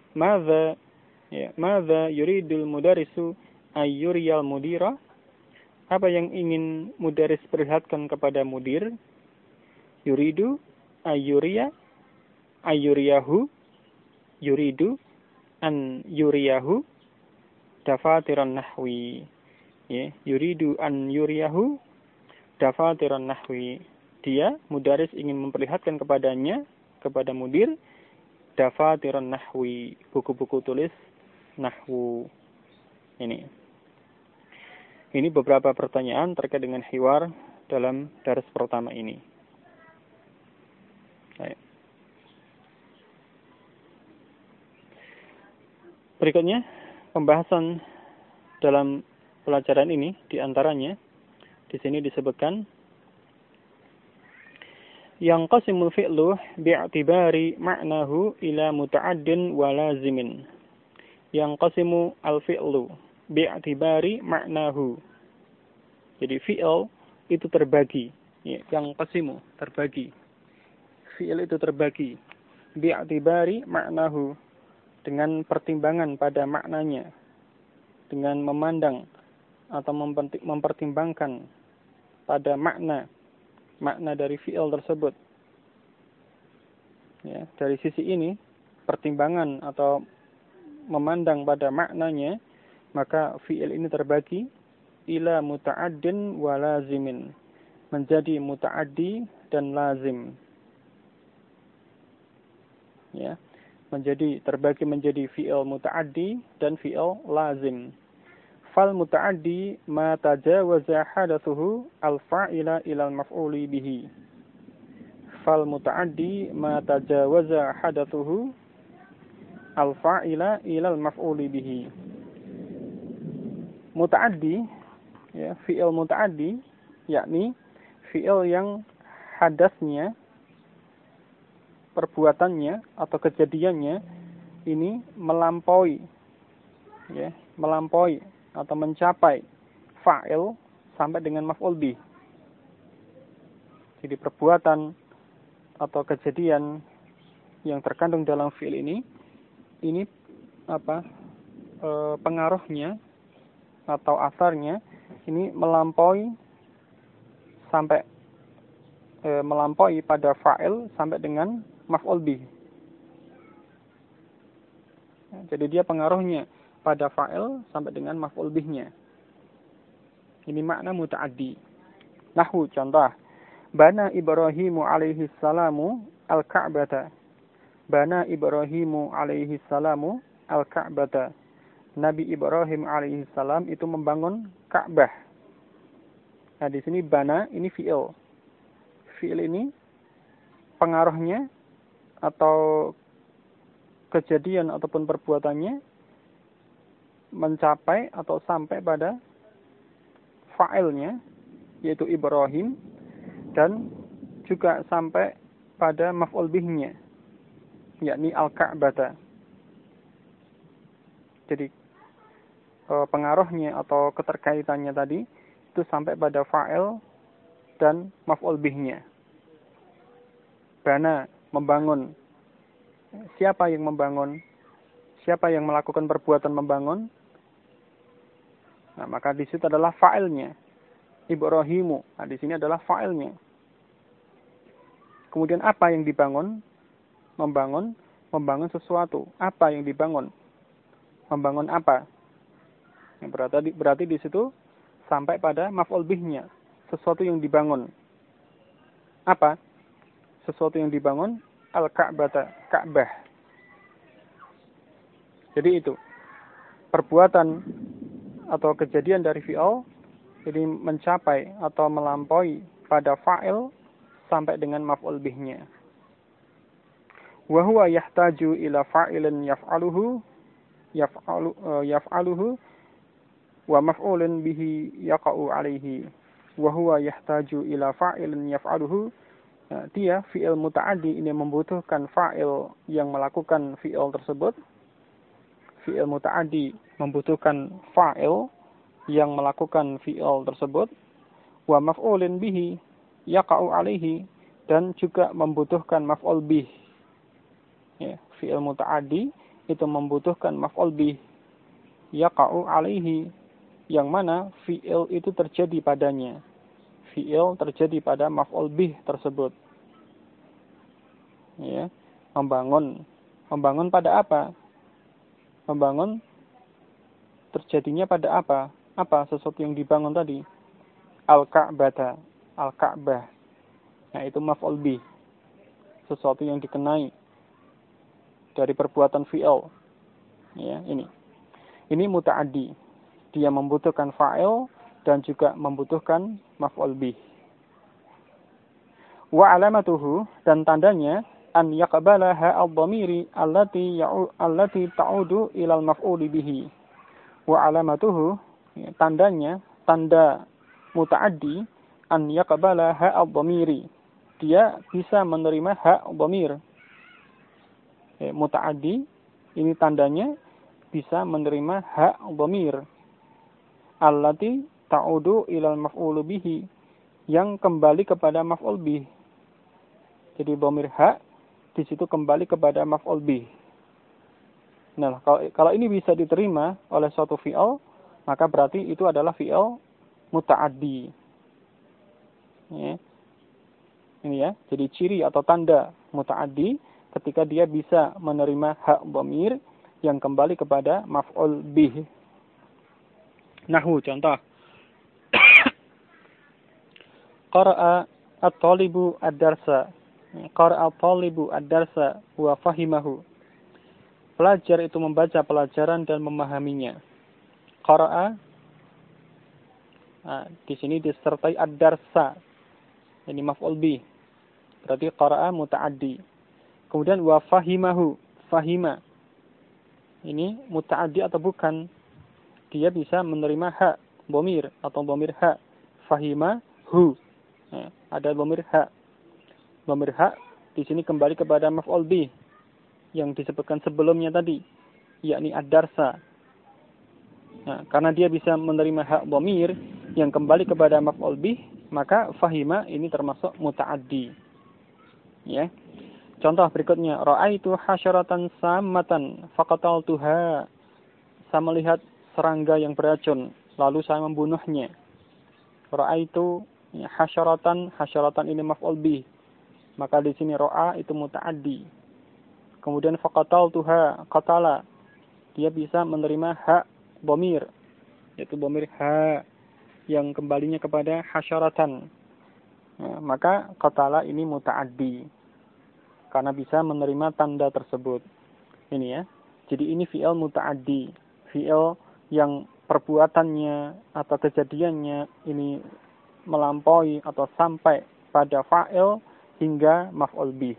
yuridul mudarisu ayyuriyal mudira? Apa yang ingin mudaris perlihatkan kepada mudir? Yuridu ayyuriya ayyuriyahu, yuridu an yuriyahu dafatiran nahwi. Ya, yuridu an yuriyahu dafatiran nahwi. Dia, mudaris, ingin memperlihatkan kepadanya, kepada mudir, dafatiran nahwi, buku-buku tulis nahwu. Ini beberapa pertanyaan terkait dengan hiwar dalam dars pertama ini. Baik. Berikutnya, pembahasan dalam pelajaran ini diantaranya di sini disebutkan yang qasimul fi'lu bi'tibari ma'nahu ila muta'addin wa lazimin. Yang qasimu al-fi'lu bi'tibari ma'nahu. Jadi fi'il itu terbagi. Ya, yang qasimu terbagi. Fi'il itu terbagi bi'tibari ma'nahu, dengan pertimbangan pada maknanya, dengan memandang atau mempertimbangkan pada makna dari fi'il tersebut. Ya, dari sisi ini, pertimbangan atau memandang pada maknanya, maka fi'il ini terbagi ila muta'addin wa lazimin, menjadi muta'addi dan lazim. Ya, terbagi menjadi fi'il muta'addi dan fi'il lazim. Fal muta'addi ma tajawaza hadatsuhu al-fa'ila ila al-maf'uli bihi. Fal muta'addi ma tajawaza hadatsuhu al-fa'ila ila al-maf'uli bihi. Muta'addi, ya, fi'il muta'addi, yakni fi'il yang hadasnya, perbuatannya atau kejadiannya ini melampaui, ya, melampaui atau mencapai fa'il sampai dengan maf'ul bih. Jadi perbuatan atau kejadian yang terkandung dalam fi'il ini pengaruhnya atau asarnya ini melampaui pada fa'il sampai dengan maf'ul bih. Jadi dia pengaruhnya pada fa'il sampai dengan maf'ul bihnya. Ini makna muta'addi. Nahwu, contoh. Bana Ibrahimu alaihi salamu al-Ka'bata. Bana Ibrahimu alaihi salamu al-Ka'bata. Nabi Ibrahim alaihi salam itu membangun Ka'bah. Nah, di sini bana ini fi'il. Fi'il ini pengaruhnya atau kejadian ataupun perbuatannya mencapai atau sampai pada fa'ilnya, yaitu Ibrahim, dan juga sampai pada maf'ul bihnya, yakni al-Ka'bata. Jadi pengaruhnya atau keterkaitannya tadi itu sampai pada fa'il dan maf'ul bihnya. Bana, membangun. Siapa yang membangun? Siapa yang melakukan perbuatan membangun? Nah, maka di situ adalah fa'ilnya. Ibrahimu. Nah, di sini adalah fa'ilnya. Kemudian apa yang dibangun? Membangun sesuatu. Apa yang dibangun? Membangun apa? Berarti di situ sampai pada maf'ul bihnya. Sesuatu yang dibangun. Apa? Sesuatu yang dibangun al-Ka'bata, Ka'bah. Jadi itu perbuatan atau kejadian dari fi'il jadi mencapai atau melampaui pada fa'il sampai dengan maf'ul bihnya. Wa huwa yahtaju ila fa'ilin yaf'aluhu wa maf'ulun bihi yaqa'u alaihi. Wa huwa yahtaju ila fa'ilin yaf'aluhu. Dia fi'il muta'addi ini membutuhkan fa'il yang melakukan fi'il tersebut. Fi'il muta'addi membutuhkan fa'il yang melakukan fi'il tersebut. Wa maf'ulun bihi yaqa'u alaihi, dan juga membutuhkan maf'ul bih. Ya, fi'il muta'addi itu membutuhkan maf'ul bih yaqa'u alaihi, yang mana fi'il itu terjadi padanya. Fi'il terjadi pada maf'ul bih tersebut. Ya, membangun pada apa? Membangun terjadinya pada apa? Apa sesuatu yang dibangun tadi? Al-Ka'bata, Al-Ka'bah. Nah, itu maf'ul bih. Sesuatu yang dikenai dari perbuatan fi'il. Ya, ini muta'addi. Dia membutuhkan fa'il dan juga membutuhkan maf'ul bih. Wa alamatuhu, dan tandanya an yaqbala ha'al dhamiri allati ta'udu ilal maf'uli bihi. Wa alamatuhu, tandanya, tanda muta'addi, an yaqbala ha'al dhamiri. Dia bisa menerima hak dhamir. Muta'addi, ini tandanya bisa menerima hak dhamir. Allati ta'udu ilal maf'ulu bihi, yang kembali kepada maf'ul bih. Jadi dhamir hak di situ kembali kepada maf'ul bih. Nah, kalau ini bisa diterima oleh suatu fi'il, maka berarti itu adalah fi'il muta'addi. Ya. Ini ya, jadi ciri atau tanda muta'addi ketika dia bisa menerima hak dhamir yang kembali kepada maf'ul bih. Nahwu, contoh. Qara'a at-talibu ad-darsa. Qara'a at-talibu ad-darsa wa fahimahu. Pelajar itu membaca pelajaran dan memahaminya. Qara'a, di sini disertai ad-darsa. Ini maf'ul bih. Berarti qara'a muta'addi. Kemudian wa fahimahu, fahima. Ini muta'addi atau bukan? Dia bisa menerima hak dhamir atau dhamir hak. Fahimahu. Nah, ada dhamir hak. Dhamir hak di sini kembali kepada maf'ul bih yang disebutkan sebelumnya tadi, yakni ad-darsa. Nah, karena dia bisa menerima hak dhamir yang kembali kepada maf'ul bih, maka fahima ini termasuk muta'addi. Ya. Contoh berikutnya, ra'aitu hasyaratan sammatan faqataltuha. Saya melihat serangga yang beracun, lalu saya membunuhnya. Ra'aitu hasyaratan, hasyaratan ini maf'ul bih. Maka di sini ra'a itu muta'addi. Kemudian faqataltuha, qatala. Dia bisa menerima hak dhamir, yaitu dhamir ha yang kembalinya kepada hasyaratan. Nah, maka qatala ini muta'addi karena bisa menerima tanda tersebut. Ini ya. Jadi ini fi'il muta'addi, fi'il yang perbuatannya atau kejadiannya ini melampaui atau sampai pada fa'il hingga maf'ul bih.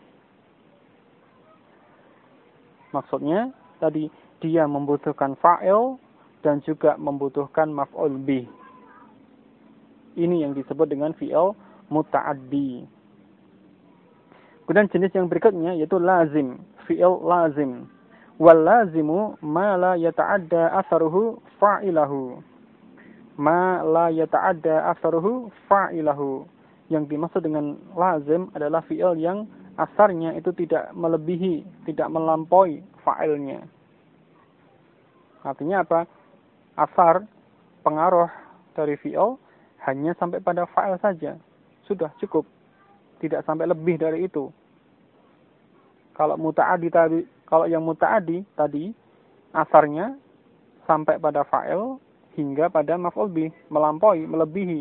Maksudnya tadi dia membutuhkan fa'il dan juga membutuhkan maf'ul bih. Ini yang disebut dengan fi'il muta'addi. Kemudian jenis yang berikutnya yaitu lazim, fi'il lazim. Wal lazimu ma la yata'adda atharuhu fa'ilahu. Ma la yata'adda atharuhu fa'ilahu. Yang dimaksud dengan lazim adalah fi'il yang asarnya itu tidak melebihi, tidak melampaui fa'ilnya. Artinya apa? Asar, pengaruh dari fi'il hanya sampai pada fa'il saja. Sudah cukup. Tidak sampai lebih dari itu. Kalau yang muta'addi tadi asarnya sampai pada fa'il hingga pada maf'ul bih, melampaui, melebihi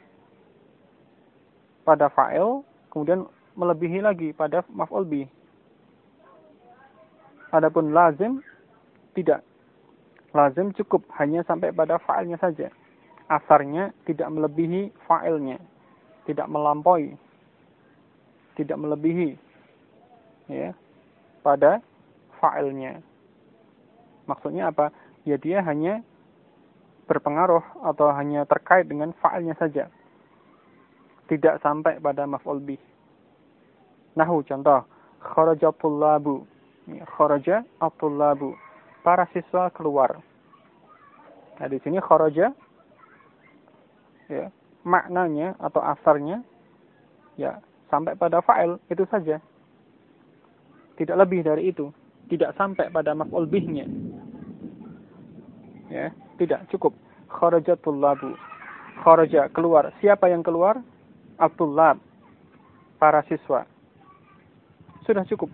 pada fa'il, kemudian melebihi lagi pada maf'ul bih. Adapun lazim tidak. Lazim cukup hanya sampai pada fa'ilnya saja. Asarnya tidak melebihi fa'ilnya, tidak melampaui, tidak melebihi ya pada fa'ilnya. Maksudnya apa? Ya dia hanya berpengaruh atau hanya terkait dengan fa'ilnya saja. Tidak sampai pada maf'ul bih. Nahwu contoh, kharaja tullabu. Kharaja at-tullabu. Para siswa keluar. Nah, di sini kharaja ya, maknanya atau asarnya ya sampai pada fa'il itu saja. Tidak lebih dari itu, tidak sampai pada maf'ul bihnya. Ya, tidak cukup. Kharajatul labu. Kharaja keluar. Siapa yang keluar? At-tullab. Para siswa. Sudah cukup.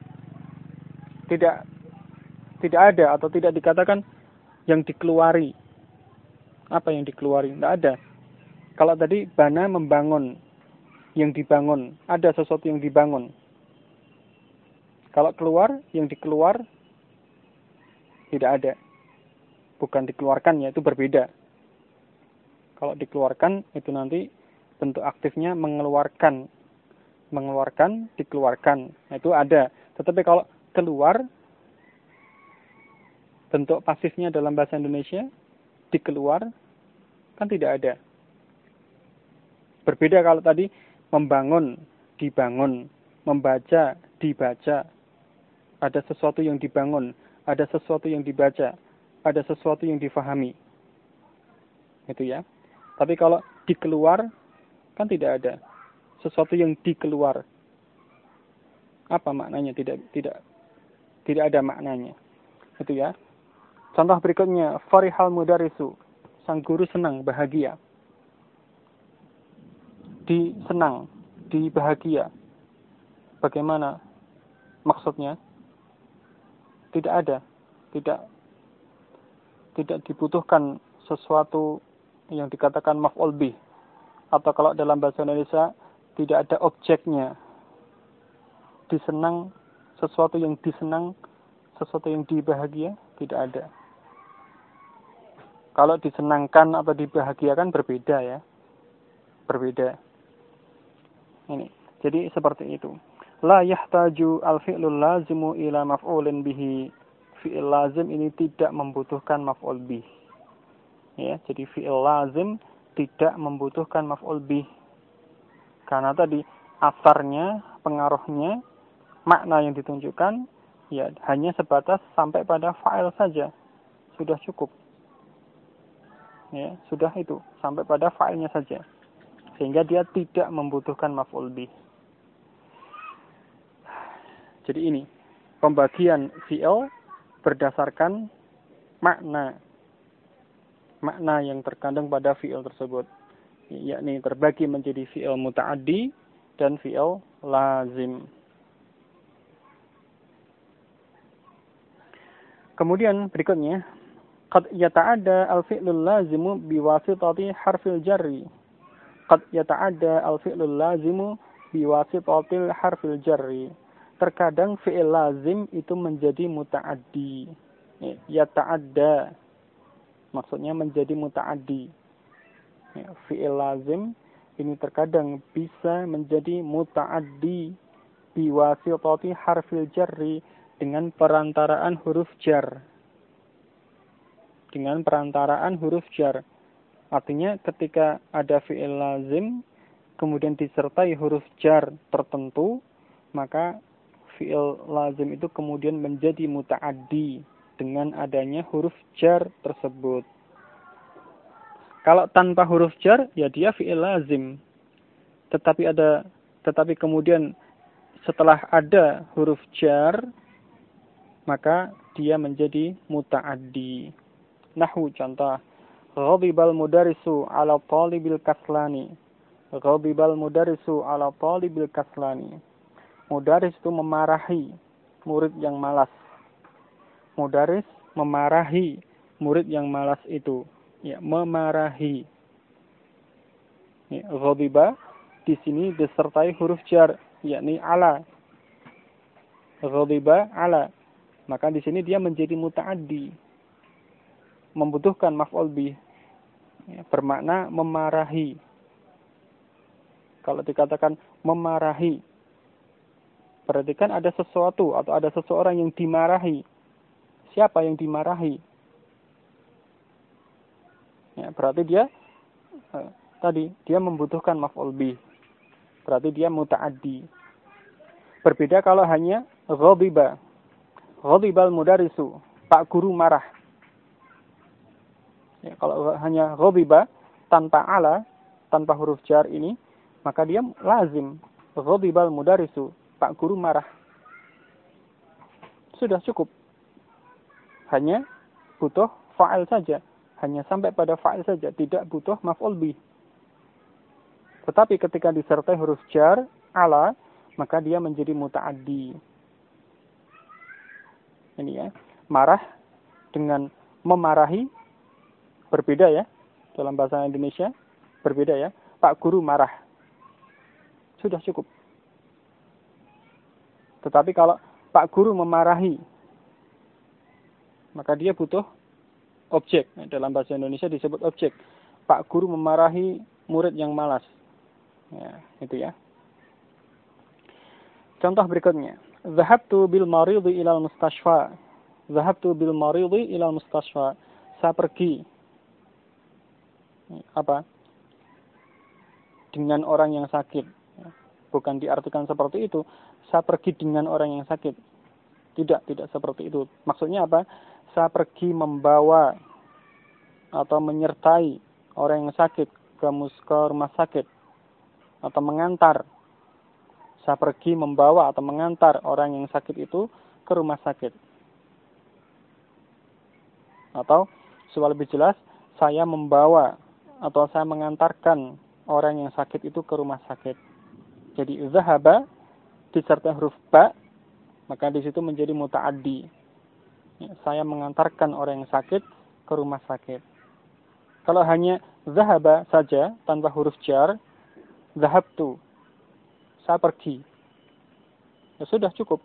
Tidak ada atau tidak dikatakan yang dikeluari. Apa yang dikeluari? Tidak ada. Kalau tadi bana membangun, yang dibangun, ada sesuatu yang dibangun. Kalau keluar, yang dikeluar tidak ada. bukan dikeluarkan ya, itu berbeda. Kalau dikeluarkan itu nanti bentuk aktifnya mengeluarkan, dikeluarkan, nah, itu ada. Tetapi kalau keluar, bentuk pasifnya dalam bahasa Indonesia dikeluar kan tidak ada. Berbeda kalau tadi membangun, dibangun, membaca, dibaca. Ada sesuatu yang dibangun, ada sesuatu yang dibaca, ada sesuatu yang difahami. Itu ya. Tapi kalau dikeluar kan tidak ada. Sesuatu yang dikeluar. Apa maknanya? Tidak ada maknanya. Itu ya. Contoh berikutnya, farihal mudarisu. Sang guru senang, bahagia. Senang, bahagia. Bagaimana maksudnya? Tidak ada. Tidak dibutuhkan sesuatu yang dikatakan maf'ul bih. Atau kalau dalam bahasa Indonesia tidak ada objeknya. Disenang, sesuatu yang disenang, sesuatu yang dibahagia, tidak ada. Kalau disenangkan atau dibahagiakan berbeda ya. Berbeda. Ini. Jadi seperti itu. La yahtaju al-fi'lul lazimu ila maf'ulin bihi. Fi'il lazim ini tidak membutuhkan maf'ul bih. Ya, jadi fi'il lazim tidak membutuhkan maf'ul bih. Karena tadi asarnya, pengaruhnya, makna yang ditunjukkan ya hanya sebatas sampai pada fa'il saja. Sudah cukup. Ya, sudah itu, sampai pada fa'ilnya saja. Sehingga dia tidak membutuhkan maf'ul bih. Jadi ini pembagian fi'il berdasarkan makna yang terkandung pada fi'il tersebut, yakni terbagi menjadi fi'il muta'addi dan fi'il lazim. Kemudian berikutnya, qad yata'adda al-fi'lul lazimu biwasitati harfil jarri. Qad yata'adda al-fi'lul lazimu biwasitati harfil jarri. Terkadang fi'il lazim itu menjadi muta'addi. Yata'adda. Maksudnya menjadi muta'addi. Fi'il lazim ini terkadang bisa menjadi muta'addi biwasitati harfil jarri dengan perantaraan huruf jar. Dengan perantaraan huruf jar. Artinya ketika ada fi'il lazim kemudian disertai huruf jar tertentu, maka fi'il lazim itu kemudian menjadi muta'addi dengan adanya huruf jar tersebut. Kalau tanpa huruf jar, ya dia fi'il lazim. Tetapi kemudian setelah ada huruf jar, maka dia menjadi muta'addi. Nahwu contoh, ghadibal mudarisu ala talibil kaslani. Ghadibal mudarisu ala talibil kaslani. Mudaris itu memarahi murid yang malas. Mudaris memarahi murid yang malas itu. Ya, memarahi. Ya, ghadiba di sini disertai huruf jar, yakni ala. Ghadiba ala. Maka di sini dia menjadi muta'addi. Membutuhkan maf'ul bih. Ya, bermakna memarahi. Kalau dikatakan memarahi, berarti kan ada sesuatu atau ada seseorang yang dimarahi. Siapa yang dimarahi? Ya, berarti dia dia membutuhkan maf'ul bih. Berarti dia muta'addi. Berbeda kalau hanya ghadiba. Ghadibal mudarisu. Pak guru marah. Ya, kalau hanya ghadiba tanpa ala, tanpa huruf jar ini, maka dia lazim. Ghadibal mudarisu. Pak guru marah. Sudah cukup. Hanya butuh fa'il saja. Hanya sampai pada fa'il saja. Tidak butuh maf'ul bih. Tetapi ketika disertai huruf jar, ala, maka dia menjadi muta'addi. Ini ya. Marah dengan memarahi. Berbeda ya. Dalam bahasa Indonesia. Berbeda ya. Pak guru marah. Sudah cukup. Tetapi kalau Pak guru memarahi, maka dia butuh objek. Dalam bahasa Indonesia disebut objek. Pak guru memarahi murid yang malas. Ya, itu ya. Contoh berikutnya. Zahabtu bil maridi ilal mustashfa. Zahabtu bil maridi ilal mustashfa. Saya pergi. Apa? Dengan orang yang sakit. Bukan diartikan seperti itu. Saya pergi dengan orang yang sakit. Tidak seperti itu. Maksudnya apa? Saya pergi membawa atau menyertai orang yang sakit ke rumah sakit. Atau mengantar. Saya pergi membawa atau mengantar orang yang sakit itu ke rumah sakit. Atau, supaya lebih jelas, saya membawa atau saya mengantarkan orang yang sakit itu ke rumah sakit. Jadi, zahaba disertai huruf ba, maka di situ menjadi muta'addi. Saya mengantarkan orang yang sakit ke rumah sakit. Kalau hanya zahaba saja tanpa huruf jar, zahabtu, saya pergi. Ya sudah cukup.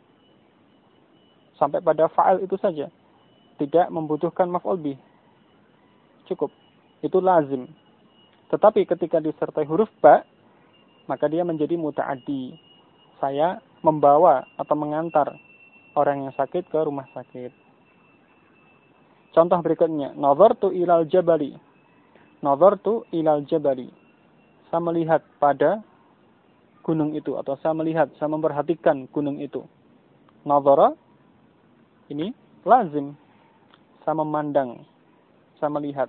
Sampai pada fa'al itu saja. Tidak membutuhkan maf'ul bih. Cukup. Itu lazim. Tetapi ketika disertai huruf ba, maka dia menjadi muta'addi. Saya membawa atau mengantar orang yang sakit ke rumah sakit. Contoh berikutnya, nazartu ilal jabali. Nazartu ilal jabali. Saya melihat pada gunung itu, atau saya memperhatikan gunung itu. Nazara ini lazim. Saya memandang, saya melihat.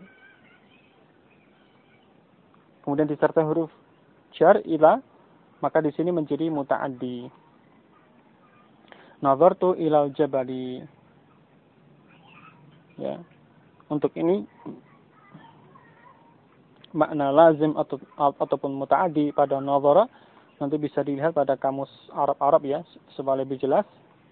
Kemudian disertai huruf jar ila, maka di sini menjadi muta'addi. Nazartu ilal jabali. Ya. Untuk ini makna lazim ataupun muta'addi pada nazara nanti bisa dilihat pada kamus Arab ya, supaya lebih jelas.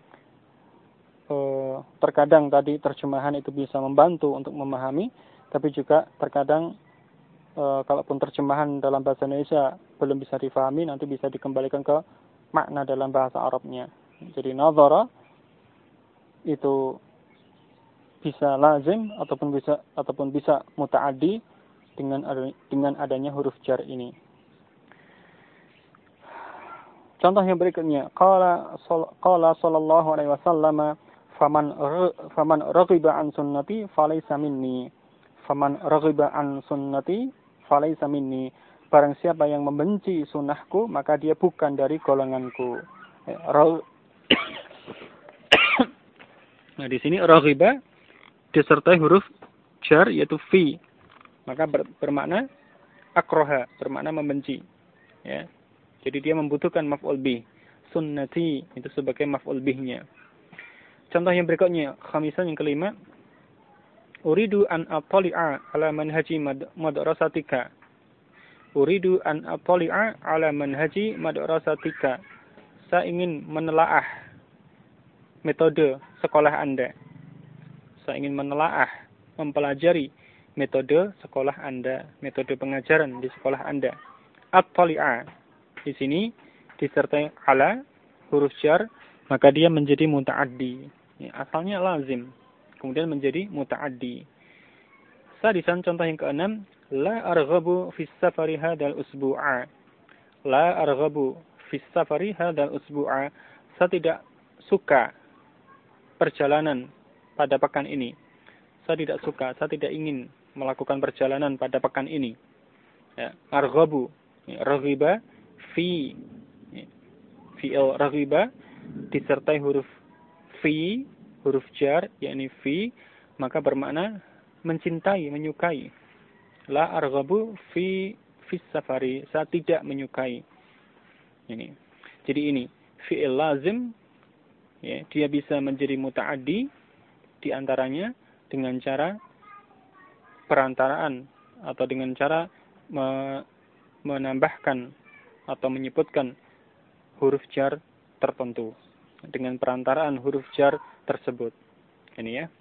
Terkadang tadi terjemahan itu bisa membantu untuk memahami, tapi juga terkadang kalaupun terjemahan dalam bahasa Indonesia belum bisa difahami, nanti bisa dikembalikan ke makna dalam bahasa Arabnya. Jadi nazara itu bisa lazim ataupun bisa muta'addi dengan adanya huruf jar ini. Contoh yang berikutnya, qala sallallahu alaihi wasallam, faman raghiba an sunnati falaysa minni. Faman raghiba an sunnati falaysa minni. Barang siapa yang membenci sunnahku, maka dia bukan dari golonganku. Nah, di sini raghiba disertai huruf jar yaitu fi. Maka bermakna akraha, bermakna membenci. Ya. Jadi dia membutuhkan maf'ul bih. Sunnati itu sebagai maf'ul bihnya. Contoh yang berikutnya, khamisan yang kelima. Uridu an attali'a ala manhaji madrasatika. Uridu an attali'a ala manhaji madrasatika. Saya ingin menelaah metode sekolah Anda. Saya ingin menelaah, mempelajari metode sekolah Anda, metode pengajaran di sekolah Anda. At-tali'a di sini disertai ala huruf jar, maka dia menjadi muta'addi. Ya, asalnya lazim, kemudian menjadi muta'addi. Sadisan contoh yang keenam, la arghabu fis safari hadzal usbu'a. La arghabu fis safari hadzal usbu'a. Saya tidak suka perjalanan pada pekan ini. Saya tidak ingin melakukan perjalanan pada pekan ini. Ya, arghabu, ya, raghiba fi, ya, fi'il raghiba disertai huruf fi, huruf jar, yakni fi, maka bermakna mencintai, menyukai. La arghabu fi safari, saya tidak menyukai. Ini. Jadi ini fi'il lazim, ya, dia bisa menjadi muta'addi di antaranya dengan cara perantaraan atau dengan cara menambahkan atau menyebutkan huruf jar tertentu dengan perantaraan huruf jar tersebut. Ini ya.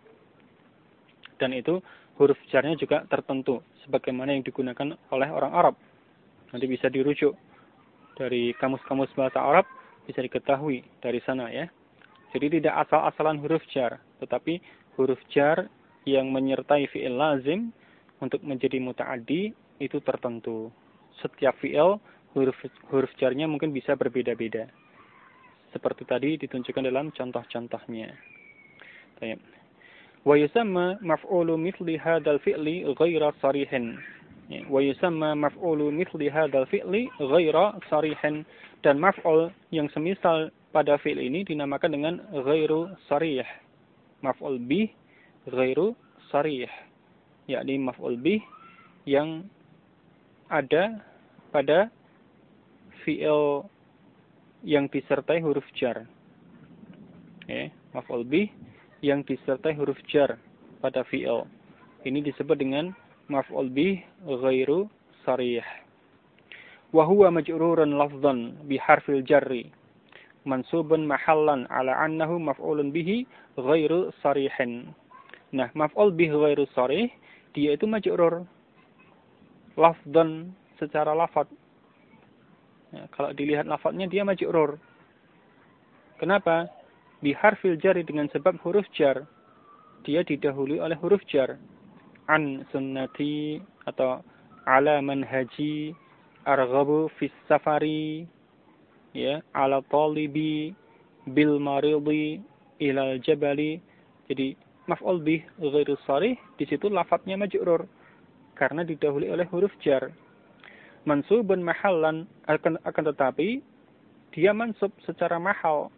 Dan itu huruf jarnya juga tertentu sebagaimana yang digunakan oleh orang Arab. Nanti bisa dirujuk dari kamus-kamus bahasa Arab, bisa diketahui dari sana ya. Jadi tidak asal-asalan huruf jar, tetapi huruf jar yang menyertai fi'il lazim untuk menjadi muta'addi itu tertentu. Setiap fi'il huruf jarnya mungkin bisa berbeda-beda. Seperti tadi ditunjukkan dalam contoh-contohnya. Baik. Wa yusamma maf'ulu mithli hadzal fi'li ghaira sharihin. Wa yusamma maf'ulu mithli hadzal fi'li ghaira sharihin, dan maf'ul yang semisal pada fi'il ini dinamakan dengan ghairu sharih. Maf'ul bih ghairu sharih, yakni maf'ul bih yang ada pada fi'il yang disertai huruf jar. Maf'ul bih yang disertai huruf jar pada fi'il. Ini disebut dengan maf'ul bih ghairu sharih. Wa huwa majrurun lafdhan bi harfil jarri mansubun mahallan ala annahu maf'ulun bihi ghairu sharihin. Nah, maf'ul bih ghairu sharih dia itu majrur lafdhan, secara lafaz. Ya, kalau dilihat lafaznya dia majrur. Kenapa? Biharfil jari, dengan sebab huruf jar. Dia didahului oleh huruf jar. An sunnati atau ala manhaji, arghabu fis safari, ya, ala talibi, bil maridi, ilal jabali. Jadi maf'ul bih ghairu sharih di situ lafaznya majrur karena didahului oleh huruf jar. Mansubun mahallan, akan tetapi dia mansub secara mahal.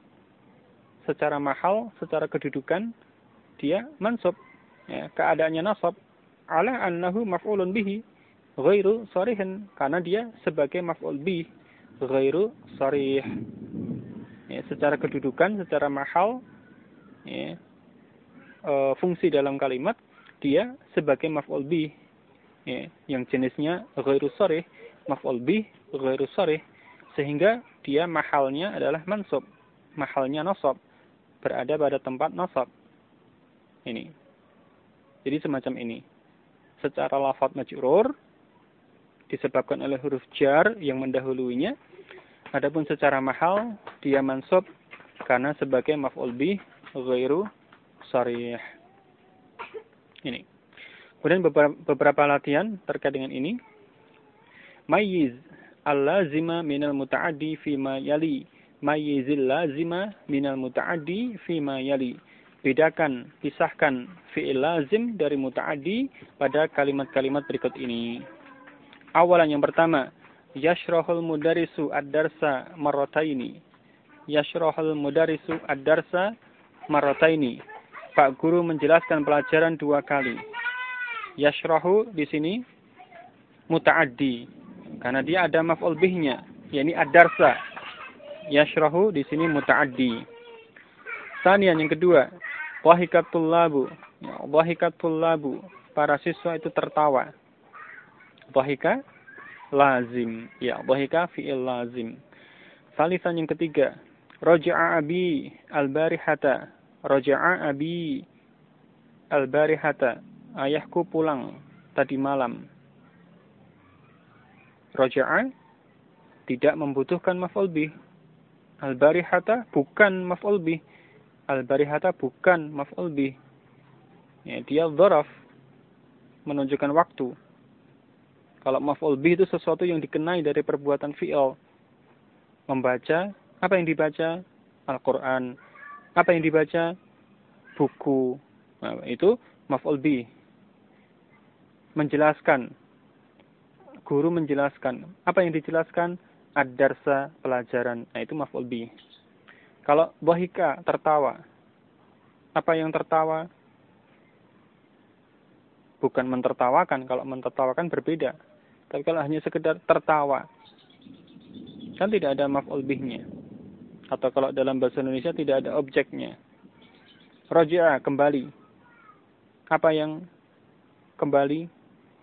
Secara kedudukan dia mansub. Ya, keadaannya nasab ala annahu maf'ulun bihi ghairu sharihin, karena dia sebagai maf'ul bih ghairu sharih. Ya, secara kedudukan, secara mahal, ya, fungsi dalam kalimat dia sebagai maf'ul bih, ya, yang jenisnya ghairu sharih, maf'ul bih ghairu sharih, sehingga dia mahalnya adalah mansub, mahalnya nasab, berada pada tempat nasab. Ini. Jadi semacam ini. Secara lafaz majrur disebabkan oleh huruf jar yang mendahuluinya. Adapun secara mahal dia mansub karena sebagai maf'ul bih ghairu sharih. Ini. Kemudian beberapa latihan terkait dengan ini. Mayyiz al-lazima minal muta'addi fima yali. Mayyizil lazima minal muta'addi fima yali. Bedakan, pisahkan fi'il lazim dari muta'addi pada kalimat-kalimat berikut ini. Awalan, yang pertama, yashrahul mudarisu ad-darsa marrataini. Yashrahul mudarisu ad-darsa marrataini. Pak guru menjelaskan pelajaran 2 kali. Yashrahu di sini muta'addi karena dia ada maf'ul bihnya, yakni ad-darsa. Yashrahu di sini muta'addi. Tsaniyan, yang kedua, dhahikatul labu. Ya, dhahikatul labu, para siswa itu tertawa. Dhahika lazim. Ya, dhahika fi'il lazim. Tsalisan, yang ketiga, raja'a abi al-barihata. Raja'a abi al-barihata. Ayahku pulang tadi malam. Raja'a tidak membutuhkan maf'ul bih. Al-barihata bukan maf'ul bih. Al-barihata bukan maf'ul bih. Ya, dia dzaraf, menunjukkan waktu. Kalau maf'ul bih itu sesuatu yang dikenai dari perbuatan fi'il. Membaca, apa yang dibaca? Al-Quran. Apa yang dibaca? Buku. Nah, itu maf'ul bih. Menjelaskan. Guru menjelaskan. Apa yang dijelaskan? Ad-darsa, pelajaran. Nah, itu maf'ul bih. Kalau dhahika, tertawa. Apa yang tertawa? Bukan mentertawakan. Kalau mentertawakan berbeda. Tapi kalau hanya sekedar tertawa, kan tidak ada maf'ul bihnya. Atau kalau dalam bahasa Indonesia tidak ada objeknya. Raja'a, kembali. Apa yang kembali?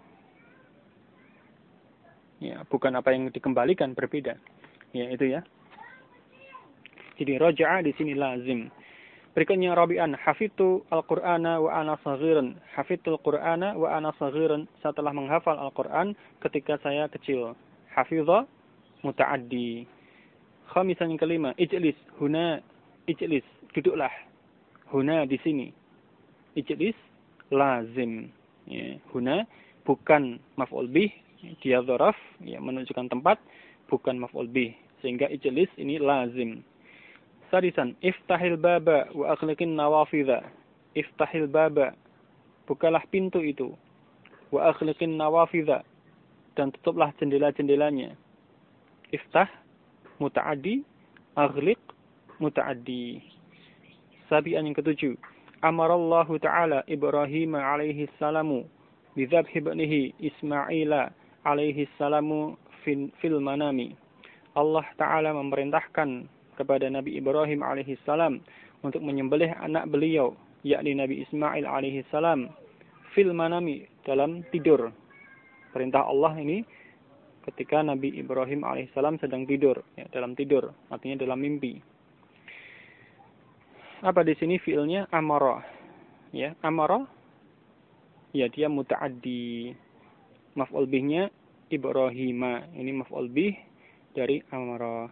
Ya, bukan apa yang dikembalikan, berbeda. Ya, itu ya. Jadi raja'a di sini lazim. Berikutnya rabi'an, hafidtu al-Qur'ana wa ana shaghirun. Hafidtul Qur'ana wa ana shaghirun, setelah menghafal Al-Qur'an ketika saya kecil. Hafidha muta'addi. Khamisan, yang kelima, ijlis huna, ijlis, duduklah. Huna di sini. Ijlis lazim. Ya, huna bukan maf'ul bih, dia dzaraf, ya, menunjukkan tempat, bukan maf'ul bih. Sehingga ijlis ini lazim. Sadisan, iftahil baba wa aghliqin nawafidha. Iftahil baba, bukalah pintu itu. Wa aghliqin nawafidha, dan tutuplah jendela-jendelanya. Iftah muta'addi, aghliq muta'addi. Sabian yang ketujuh, amarallahu ta'ala Ibrahim alaihi salamu bidzabhi ibnihi Ismaila alaihi salamu fil manami. Allah Ta'ala memerintahkan kepada Nabi Ibrahim alaihi salam untuk menyembelih anak beliau, yakni Nabi Ismail alaihi salam, fil manami, dalam tidur. Perintah Allah ini ketika Nabi Ibrahim alaihi salam sedang tidur, ya, dalam tidur, artinya dalam mimpi. Apa di sini fiilnya? Amara. Ya, amara. Ya, dia muta'addi. Maf'ul bihnya Ibrahima. Ini maf'ul bih dari amara.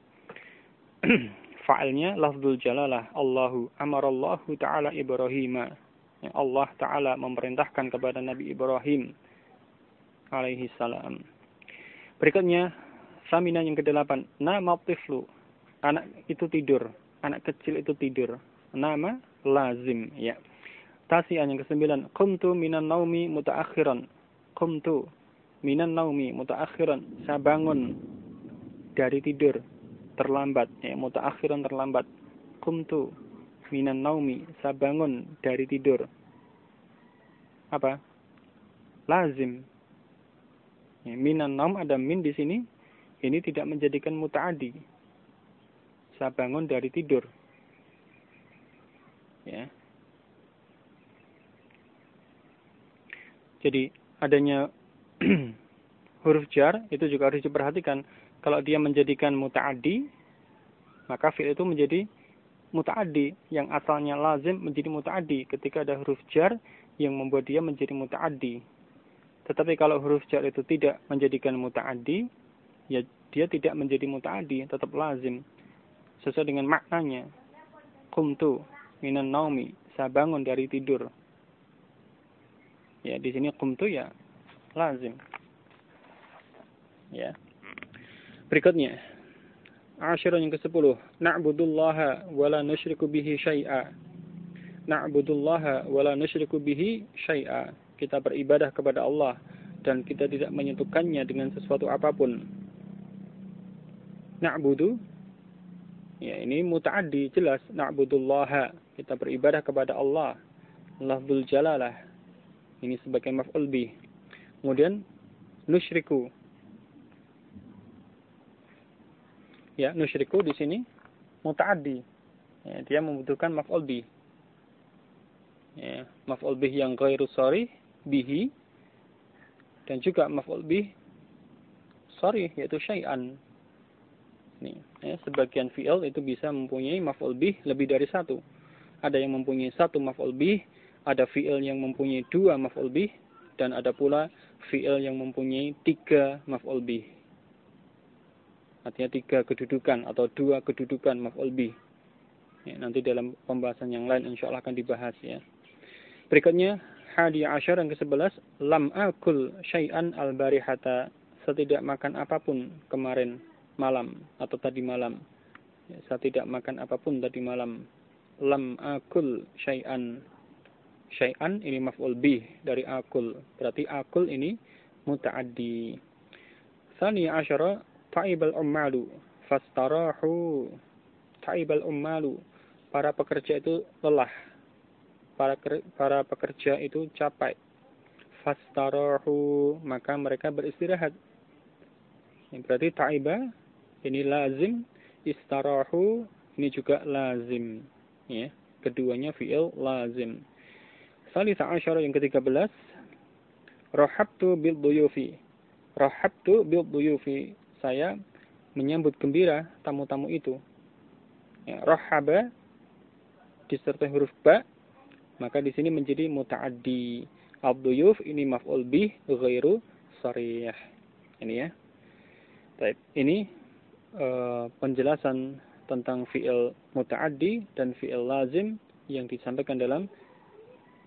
Fa'ilnya lafzul jalalah. Allahu. Amarallahu ta'ala Ibrahima. Ya, Allah Ta'ala memerintahkan kepada Nabi Ibrahim alaihi salam. Berikutnya, saminan yang ke-8. Nama tiflu. Anak itu tidur. Anak kecil itu tidur. Nama lazim, ya. Tasian yang ke-9. Qumtu minan naumi mutaakhiran. Qumtu minan naumi mutaakhiran. Saya bangun dari tidur terlambat, ya, mutaakhiran terlambat. Qumtu minan naumi, saya bangun dari tidur. Apa? Lazim. Ya, minan naum ada min di sini. Ini tidak menjadikan muta'addi. Saya bangun dari tidur. Ya. Jadi adanya huruf jar itu juga harus diperhatikan. Kalau dia menjadikan muta'addi, maka fi'il itu menjadi muta'addi. Yang asalnya lazim menjadi muta'addi ketika ada huruf jar yang membuat dia menjadi muta'addi. Tetapi kalau huruf jar itu tidak menjadikan muta'addi, ya dia tidak menjadi muta'addi, tetap lazim. Sesuai dengan maknanya. Qumtu minan naumi, saya bangun dari tidur. Ya, di sini qumtu ya lazim. Ya. Berikutnya, Asyirah yang ke-10. Na'budullaha wa la nusyriku bihi syai'a. Na'budullaha wa la nusyriku bihi syai'a. Kita beribadah kepada Allah dan kita tidak menyentuhkannya dengan sesuatu apapun. Na'budu, ya, ini muta'addi, jelas. Na'budullaha, kita beribadah kepada Allah. Lafzul jalalah, ini sebagai maf'ul bih. Kemudian nusyriku, ya, nusyriku di sini muta'addi, ya, dia membutuhkan maf'ul bih, ya, maf'ul bih yang ghairu sharih bihi, dan juga maf'ul bih sharih, yaitu syai'an. Nih, ya, sebagian fi'il itu bisa mempunyai maf'ul bih lebih dari satu. Ada yang mempunyai satu maf'ul bih, ada fi'il yang mempunyai dua maf'ul bih, dan ada pula fi'il yang mempunyai tiga maf'ul bih. Artinya tiga kedudukan atau dua kedudukan maf'ul bih. Ya, nanti dalam pembahasan yang lain insyaallah akan dibahas, ya. Berikutnya, 11 yang ke-11, lam akul syai'an al-barihata. Saya tidak makan apapun kemarin malam atau tadi malam. Ya, saya tidak makan apapun tadi malam. Lam akul syai'an. Syai'an ini maf'ul bih dari akul. Berarti akul ini muta'addi. Tsani asyara ta'ibal ummalu fastarahu. Ta'ibal ummalu, para pekerja itu lelah. Para pekerja itu capek. Fastarahu, maka mereka beristirahat. Berarti ta'iba ini lazim, istarahu ini juga lazim, ya. Keduanya fi'il lazim. Salisa asyara yang ke-13, rahabtu bil duyufi. Rahabtu bil duyufi, saya menyambut gembira tamu-tamu itu. Ya, rahaba disertai huruf ba, maka di sini menjadi muta'addi. Ad-duyuf ini maf'ul bih ghairu sharih. Ini, ya. Baik, ini penjelasan tentang fi'il muta'addi dan fi'il lazim yang disampaikan dalam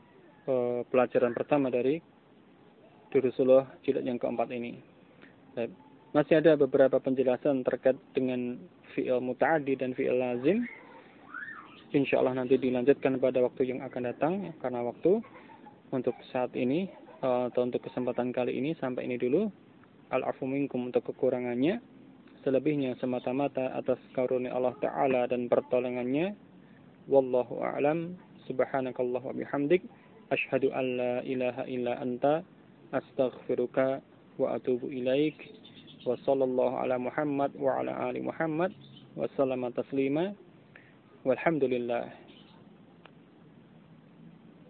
pelajaran pertama dari Durusullah jilid yang keempat ini. Baik. Masih ada beberapa penjelasan terkait dengan fi'il muta'addi dan fi'il lazim. Insyaallah nanti dilanjutkan pada waktu yang akan datang, karena waktu untuk saat ini atau untuk kesempatan kali ini sampai ini dulu. Al-afu minkum untuk kekurangannya, selebihnya semata-mata atas karunia Allah Ta'ala dan pertolongannya. Wallahu a'lam. Subhanakallah wa bihamdik, asyhadu an la ilaha illa anta, astaghfiruka wa atubu ilaik. Wa sallallahu ala Muhammad wa ala ali Muhammad wa sallama taslima. Walhamdulillah.